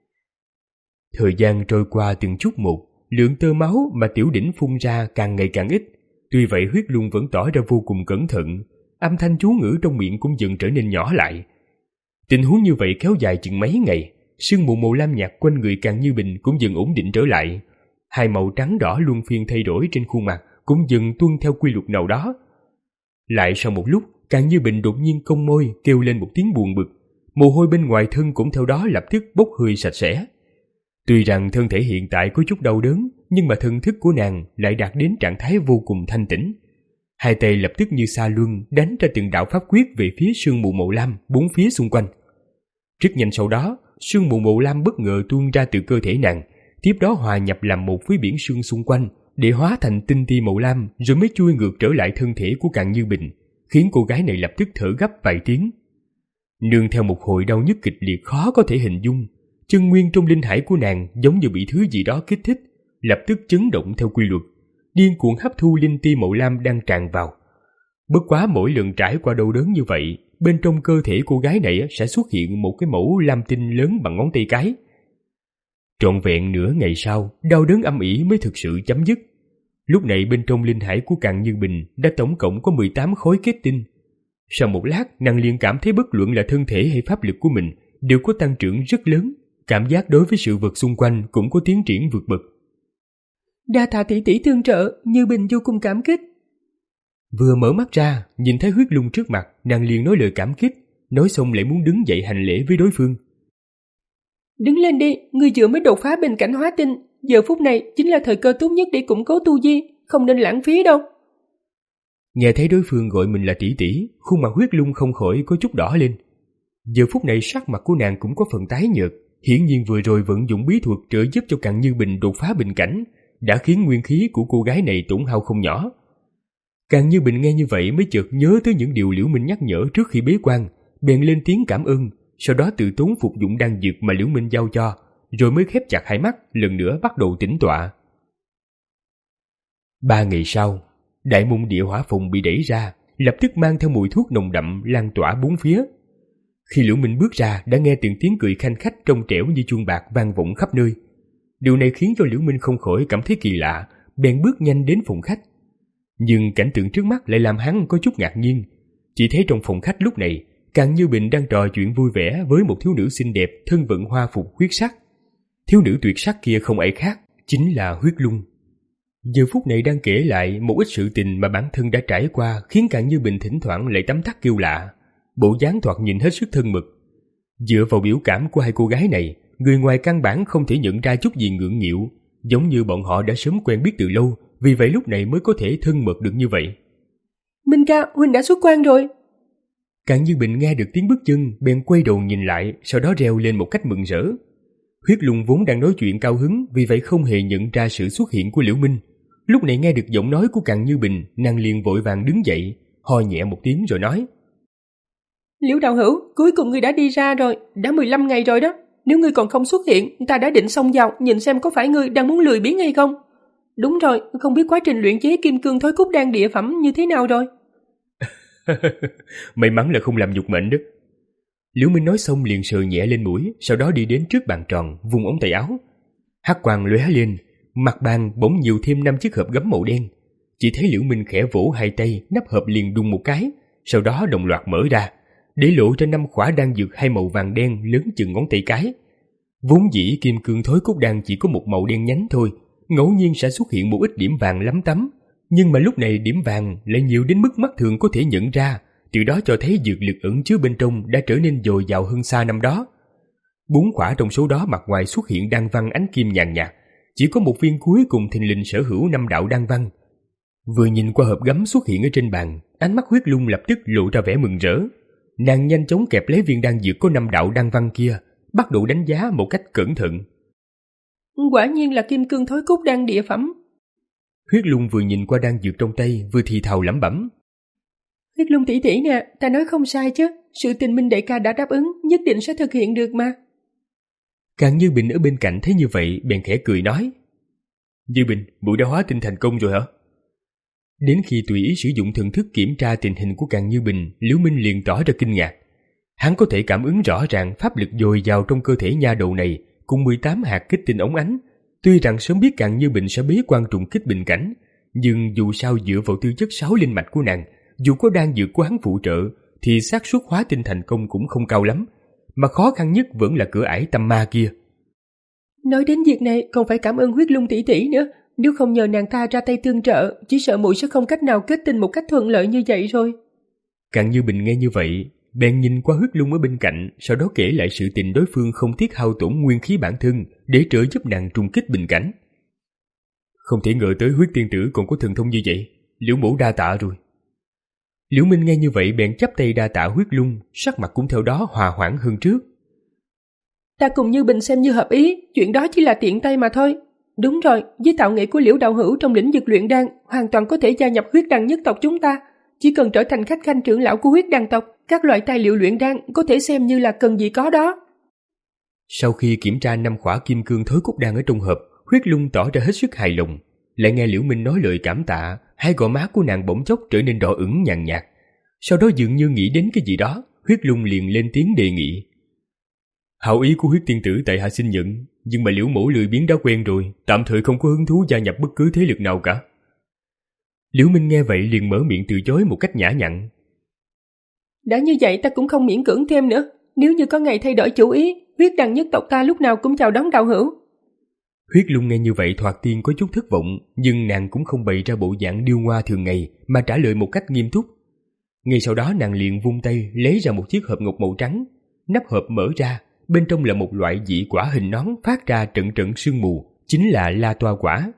Thời gian trôi qua từng chút một, lượng tơ máu mà tiểu đỉnh phun ra càng ngày càng ít. Tuy vậy Huyết Lung vẫn tỏ ra vô cùng cẩn thận, âm thanh chú ngữ trong miệng cũng dần trở nên nhỏ lại. Tình huống như vậy kéo dài chừng mấy ngày, sương mù màu lam nhạt quanh người Càn Như Bình cũng dần ổn định trở lại. Hai màu trắng đỏ luân phiên thay đổi trên khuôn mặt cũng dần tuân theo quy luật nào đó. Lại sau một lúc, Càn Như Bình đột nhiên cong môi kêu lên một tiếng buồn bực, mồ hôi bên ngoài thân cũng theo đó lập tức bốc hơi sạch sẽ. Tuy rằng thân thể hiện tại có chút đau đớn, nhưng mà thần thức của nàng lại đạt đến trạng thái vô cùng thanh tĩnh. Hai tay lập tức như sa luân đánh ra từng đạo pháp quyết về phía sương mù màu lam bốn phía xung quanh. Rất nhanh sau đó, sương mù màu lam bất ngờ tuôn ra từ cơ thể nàng, tiếp đó hòa nhập làm một với biển sương xung quanh, để hóa thành tinh ti màu lam rồi mới chui ngược trở lại thân thể của Càn Như Bình, khiến cô gái này lập tức thở gấp vài tiếng. Nương theo một hồi đau nhức kịch liệt khó có thể hình dung, chân nguyên trong linh hải của nàng giống như bị thứ gì đó kích thích, lập tức chấn động theo quy luật, điên cuồng hấp thu linh ti màu lam đang tràn vào. Bất quá mỗi lần trải qua đau đớn như vậy, bên trong cơ thể cô gái này sẽ xuất hiện một cái mẩu lam tinh lớn bằng ngón tay cái. Trọn vẹn nửa ngày sau, đau đớn âm ỉ mới thực sự chấm dứt. Lúc này bên trong linh hải của Càn Như Bình đã tổng cộng có mười tám khối kết tinh. Sau một lát, nàng liền cảm thấy bất luận là thân thể hay pháp lực của mình đều có tăng trưởng rất lớn, cảm giác đối với sự vật xung quanh cũng có tiến triển vượt bậc. Đa tạ tỷ tỷ tương trợ, Như Bình vô cùng cảm kích. Vừa mở mắt ra, nhìn thấy Huyết Lung trước mặt, nàng liền nói lời cảm kích, nói xong lại muốn đứng dậy hành lễ với đối phương. Đứng lên đi, ngươi vừa mới đột phá bên cảnh hóa tinh, giờ phút này chính là thời cơ tốt nhất để củng cố tu vi, không nên lãng phí đâu. Nghe thấy đối phương gọi mình là tỷ tỷ, khuôn mặt Huyết Lung không khỏi có chút đỏ lên. Giờ phút này sắc mặt của nàng cũng có phần tái nhợt, hiển nhiên vừa rồi vận dụng bí thuật trợ giúp cho Càn Như Bình đột phá bình cảnh, đã khiến nguyên khí của cô gái này tổn hao không nhỏ. Càn Như Bình nghe như vậy mới chợt nhớ tới những điều Liễu Minh nhắc nhở trước khi bế quan, bèn lên tiếng cảm ơn, sau đó tự tốn phục dụng đan dược mà Liễu Minh giao cho, rồi mới khép chặt hai mắt, lần nữa bắt đầu tĩnh tọa. Ba ngày sau, đại môn địa hỏa phòng bị đẩy ra, lập tức mang theo mùi thuốc nồng đậm lan tỏa bốn phía. Khi Liễu Minh bước ra, đã nghe từng tiếng cười khanh khách trong trẻo như chuông bạc vang vọng khắp nơi. Điều này khiến cho Liễu Minh không khỏi cảm thấy kỳ lạ, bèn bước nhanh đến phòng khách. Nhưng cảnh tượng trước mắt lại làm hắn có chút ngạc nhiên. Chỉ thấy trong phòng khách lúc này, Càn Như Bình đang trò chuyện vui vẻ với một thiếu nữ xinh đẹp thân vận hoa phục huyết sắc. Thiếu nữ tuyệt sắc kia không ai khác, chính là Huyết Lung. Giờ phút này đang kể lại một ít sự tình mà bản thân đã trải qua, khiến Càn Như Bình thỉnh thoảng lại tấm tắc kêu lạ, bộ dáng thoạt nhìn hết sức thân mật. Dựa vào biểu cảm của hai cô gái này, người ngoài căn bản không thể nhận ra chút gì ngượng nghịu, giống như bọn họ đã sớm quen biết từ lâu, vì vậy lúc này mới có thể thân mật được như vậy. Minh ca, huynh đã xuất quan rồi. Càn Như Bình nghe được tiếng bước chân, bèn quay đầu nhìn lại, sau đó reo lên một cách mừng rỡ. Huyết Lung vốn đang nói chuyện cao hứng, vì vậy không hề nhận ra sự xuất hiện của Liễu Minh. Lúc này nghe được giọng nói của Càn Như Bình, nàng liền vội vàng đứng dậy, ho nhẹ một tiếng rồi nói: Liễu đạo hữu, cuối cùng ngươi đã đi ra rồi, đã mười lăm ngày rồi đó. Nếu ngươi còn không xuất hiện, ta đã định xông vào nhìn xem có phải ngươi đang muốn lười biếng hay không. Đúng rồi, không biết quá trình luyện chế kim cương thối cốt đan địa phẩm như thế nào rồi. May mắn là không làm nhục mệnh đó. Liễu Minh nói xong liền sờ nhẹ lên mũi, sau đó đi đến trước bàn tròn, vung ống tay áo. Hắc quang lóe lên, mặt bàn bỗng nhiều thêm năm chiếc hộp gấm màu đen. Chỉ thấy Liễu Minh khẽ vỗ hai tay, nắp hộp liền đùng một cái, sau đó đồng loạt mở ra, để lộ ra năm khỏa đan dược hai màu vàng đen lớn chừng ngón tay cái. Vốn dĩ kim cương thối cốt đan chỉ có một màu đen nhánh thôi, ngẫu nhiên sẽ xuất hiện một ít điểm vàng lắm tắm, nhưng mà lúc này điểm vàng lại nhiều đến mức mắt thường có thể nhận ra, từ đó cho thấy dược lực ẩn chứa bên trong đã trở nên dồi dào hơn xa năm đó. Bốn khỏa trong số đó mặt ngoài xuất hiện đan văn ánh kim nhàn nhạt, chỉ có một viên cuối cùng thình lình sở hữu năm đạo đan văn. Vừa nhìn qua hộp gấm xuất hiện ở trên bàn, ánh mắt Huyết Lung lập tức lộ ra vẻ mừng rỡ. Nàng nhanh chóng kẹp lấy viên đan dược có năm đạo đan văn kia, bắt đầu đánh giá một cách cẩn thận. Quả nhiên là kim cương thối cúc đan địa phẩm. Huyết Lung vừa nhìn qua đan dược trong tay, vừa thì thào lẩm bẩm. Huyết Lung tỷ tỷ nè, ta nói không sai chứ, sự tình Minh đại ca đã đáp ứng, nhất định sẽ thực hiện được mà. Càng Như Bình ở bên cạnh thấy như vậy, bèn khẽ cười nói. Như Bình, mũi đã hóa tinh thành công rồi hả? Đến khi tùy ý sử dụng thần thức kiểm tra tình hình của Càng Như Bình, Liễu Minh liền tỏ ra kinh ngạc. Hắn có thể cảm ứng rõ ràng pháp lực dồi dào trong cơ thể nha đầu này, cùng mười tám hạt kích tinh óng ánh. Tuy rằng sớm biết Càng Như Bình sẽ bế quan trùng kích bình cảnh, nhưng dù sao dựa vào tư chất sáu linh mạch của nàng, dù có đan dược của hắn phụ trợ, thì xác suất hóa tinh thành công cũng không cao lắm, mà khó khăn nhất vẫn là cửa ải tâm ma kia. Nói đến việc này còn phải cảm ơn Huyết Lung tỷ tỷ nữa, nếu không nhờ nàng ta ra tay tương trợ, chỉ sợ muội sẽ không cách nào kết tinh một cách thuận lợi như vậy rồi. Càng Như Bình nghe như vậy, bèn nhìn qua Huyết Lung ở bên cạnh, sau đó kể lại sự tình đối phương không tiếc hao tổn nguyên khí bản thân để trợ giúp nàng trùng kích bình cảnh. Không thể ngờ tới Huyết tiên tử còn có thần thông như vậy, Liễu mẫu đa tạ rồi. Liễu Minh nghe như vậy bèn chắp tay đa tạ Huyết Lung, sắc mặt cũng theo đó hòa hoãn hơn trước. Ta cùng Như Bình xem như hợp ý, chuyện đó chỉ là tiện tay mà thôi. Đúng rồi, với tạo nghệ của Liễu đạo hữu trong lĩnh vực luyện đan, hoàn toàn có thể gia nhập huyết đan nhất tộc chúng ta. Chỉ cần trở thành khách khanh trưởng lão của huyết đan tộc, các loại tài liệu luyện đan có thể xem như là cần gì có đó. Sau khi kiểm tra năm khỏa kim cương thối cúc đan ở trong hộp, Huyết Lung tỏ ra hết sức hài lòng. Lại nghe Liễu Minh nói lời cảm tạ, hai gò má của nàng bỗng chốc trở nên đỏ ửng nhàn nhạt. Sau đó dường như nghĩ đến cái gì đó, Huyết Lung liền lên tiếng đề nghị. Hảo ý của Huyết tiên tử tại hạ xin nhận, nhưng mà Liễu mẫu lười biếng đã quen rồi, tạm thời không có hứng thú gia nhập bất cứ thế lực nào cả. Liễu Minh nghe vậy liền mở miệng từ chối một cách nhã nhặn. Đã như vậy ta cũng không miễn cưỡng thêm nữa, nếu như có ngày thay đổi chủ ý, huyết đan nhất tộc ta lúc nào cũng chào đón đạo hữu. Huyết Lung nghe như vậy thoạt tiên có chút thất vọng, nhưng nàng cũng không bày ra bộ dạng điêu ngoa thường ngày mà trả lời một cách nghiêm túc. Ngay sau đó nàng liền vung tay lấy ra một chiếc hộp ngọc màu trắng, nắp hộp mở ra, bên trong là một loại dị quả hình nón phát ra trận trận sương mù, chính là la toa quả.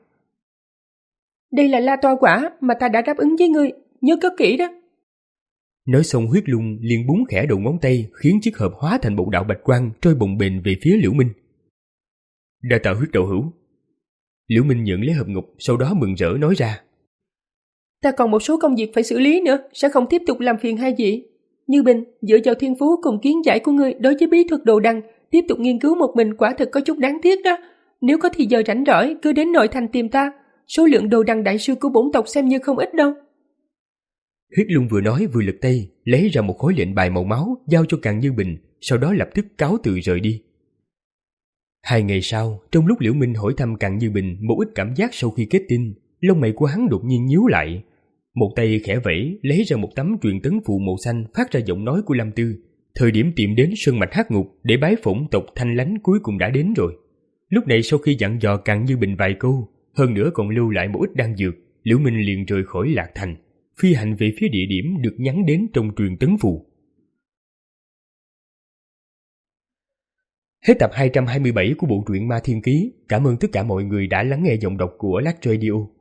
Đây là la toa quả mà ta đã đáp ứng với ngươi, nhớ cất kỹ đó. Nói xong Huyết Lung liền búng khẽ đầu ngón tay, khiến chiếc hộp hóa thành một đạo bạch quang trôi bồng bềnh về phía Liễu Minh. Đa tạ Huyết đạo hữu. Liễu Minh nhận lấy hộp ngọc, sau đó mừng rỡ nói ra. Ta còn một số công việc phải xử lý nữa, sẽ không tiếp tục làm phiền hai vị. Như Bình, dựa vào thiên phú cùng kiến giải của ngươi đối với bí thuật đồ đằng, tiếp tục nghiên cứu một mình quả thực có chút đáng tiếc đó. Nếu có thì giờ rảnh rỗi, cứ đến nội thành tìm ta. Số lượng đồ đằng đại sư của bổn tộc xem như không ít đâu. Huyết Lung vừa nói vừa lật tay, lấy ra một khối lệnh bài màu máu giao cho Càng Như Bình, sau đó lập tức cáo từ rời đi. Hai ngày sau, trong lúc Liễu Minh hỏi thăm Càng Như Bình một ít cảm giác sau khi kết tinh, lông mày của hắn đột nhiên nhíu lại. Một tay khẽ vẫy lấy ra một tấm truyền tấn phù màu xanh phát ra giọng nói của Lâm Tư. Thời điểm tìm đến sơn mạch hắc ngục để bái phỏng tộc Thanh Lánh cuối cùng đã đến rồi. Lúc này sau khi dặn dò Càng Như Bình vài câu, hơn nữa còn lưu lại một ít đan dược, Liễu Minh liền rời khỏi Lạc Thành, phi hành về phía địa điểm được nhắn đến trong truyền tấn phù. Hết tập hai trăm hai mươi bảy của bộ truyện Ma Thiên Ký. Cảm ơn tất cả mọi người đã lắng nghe giọng đọc của Lát Radio.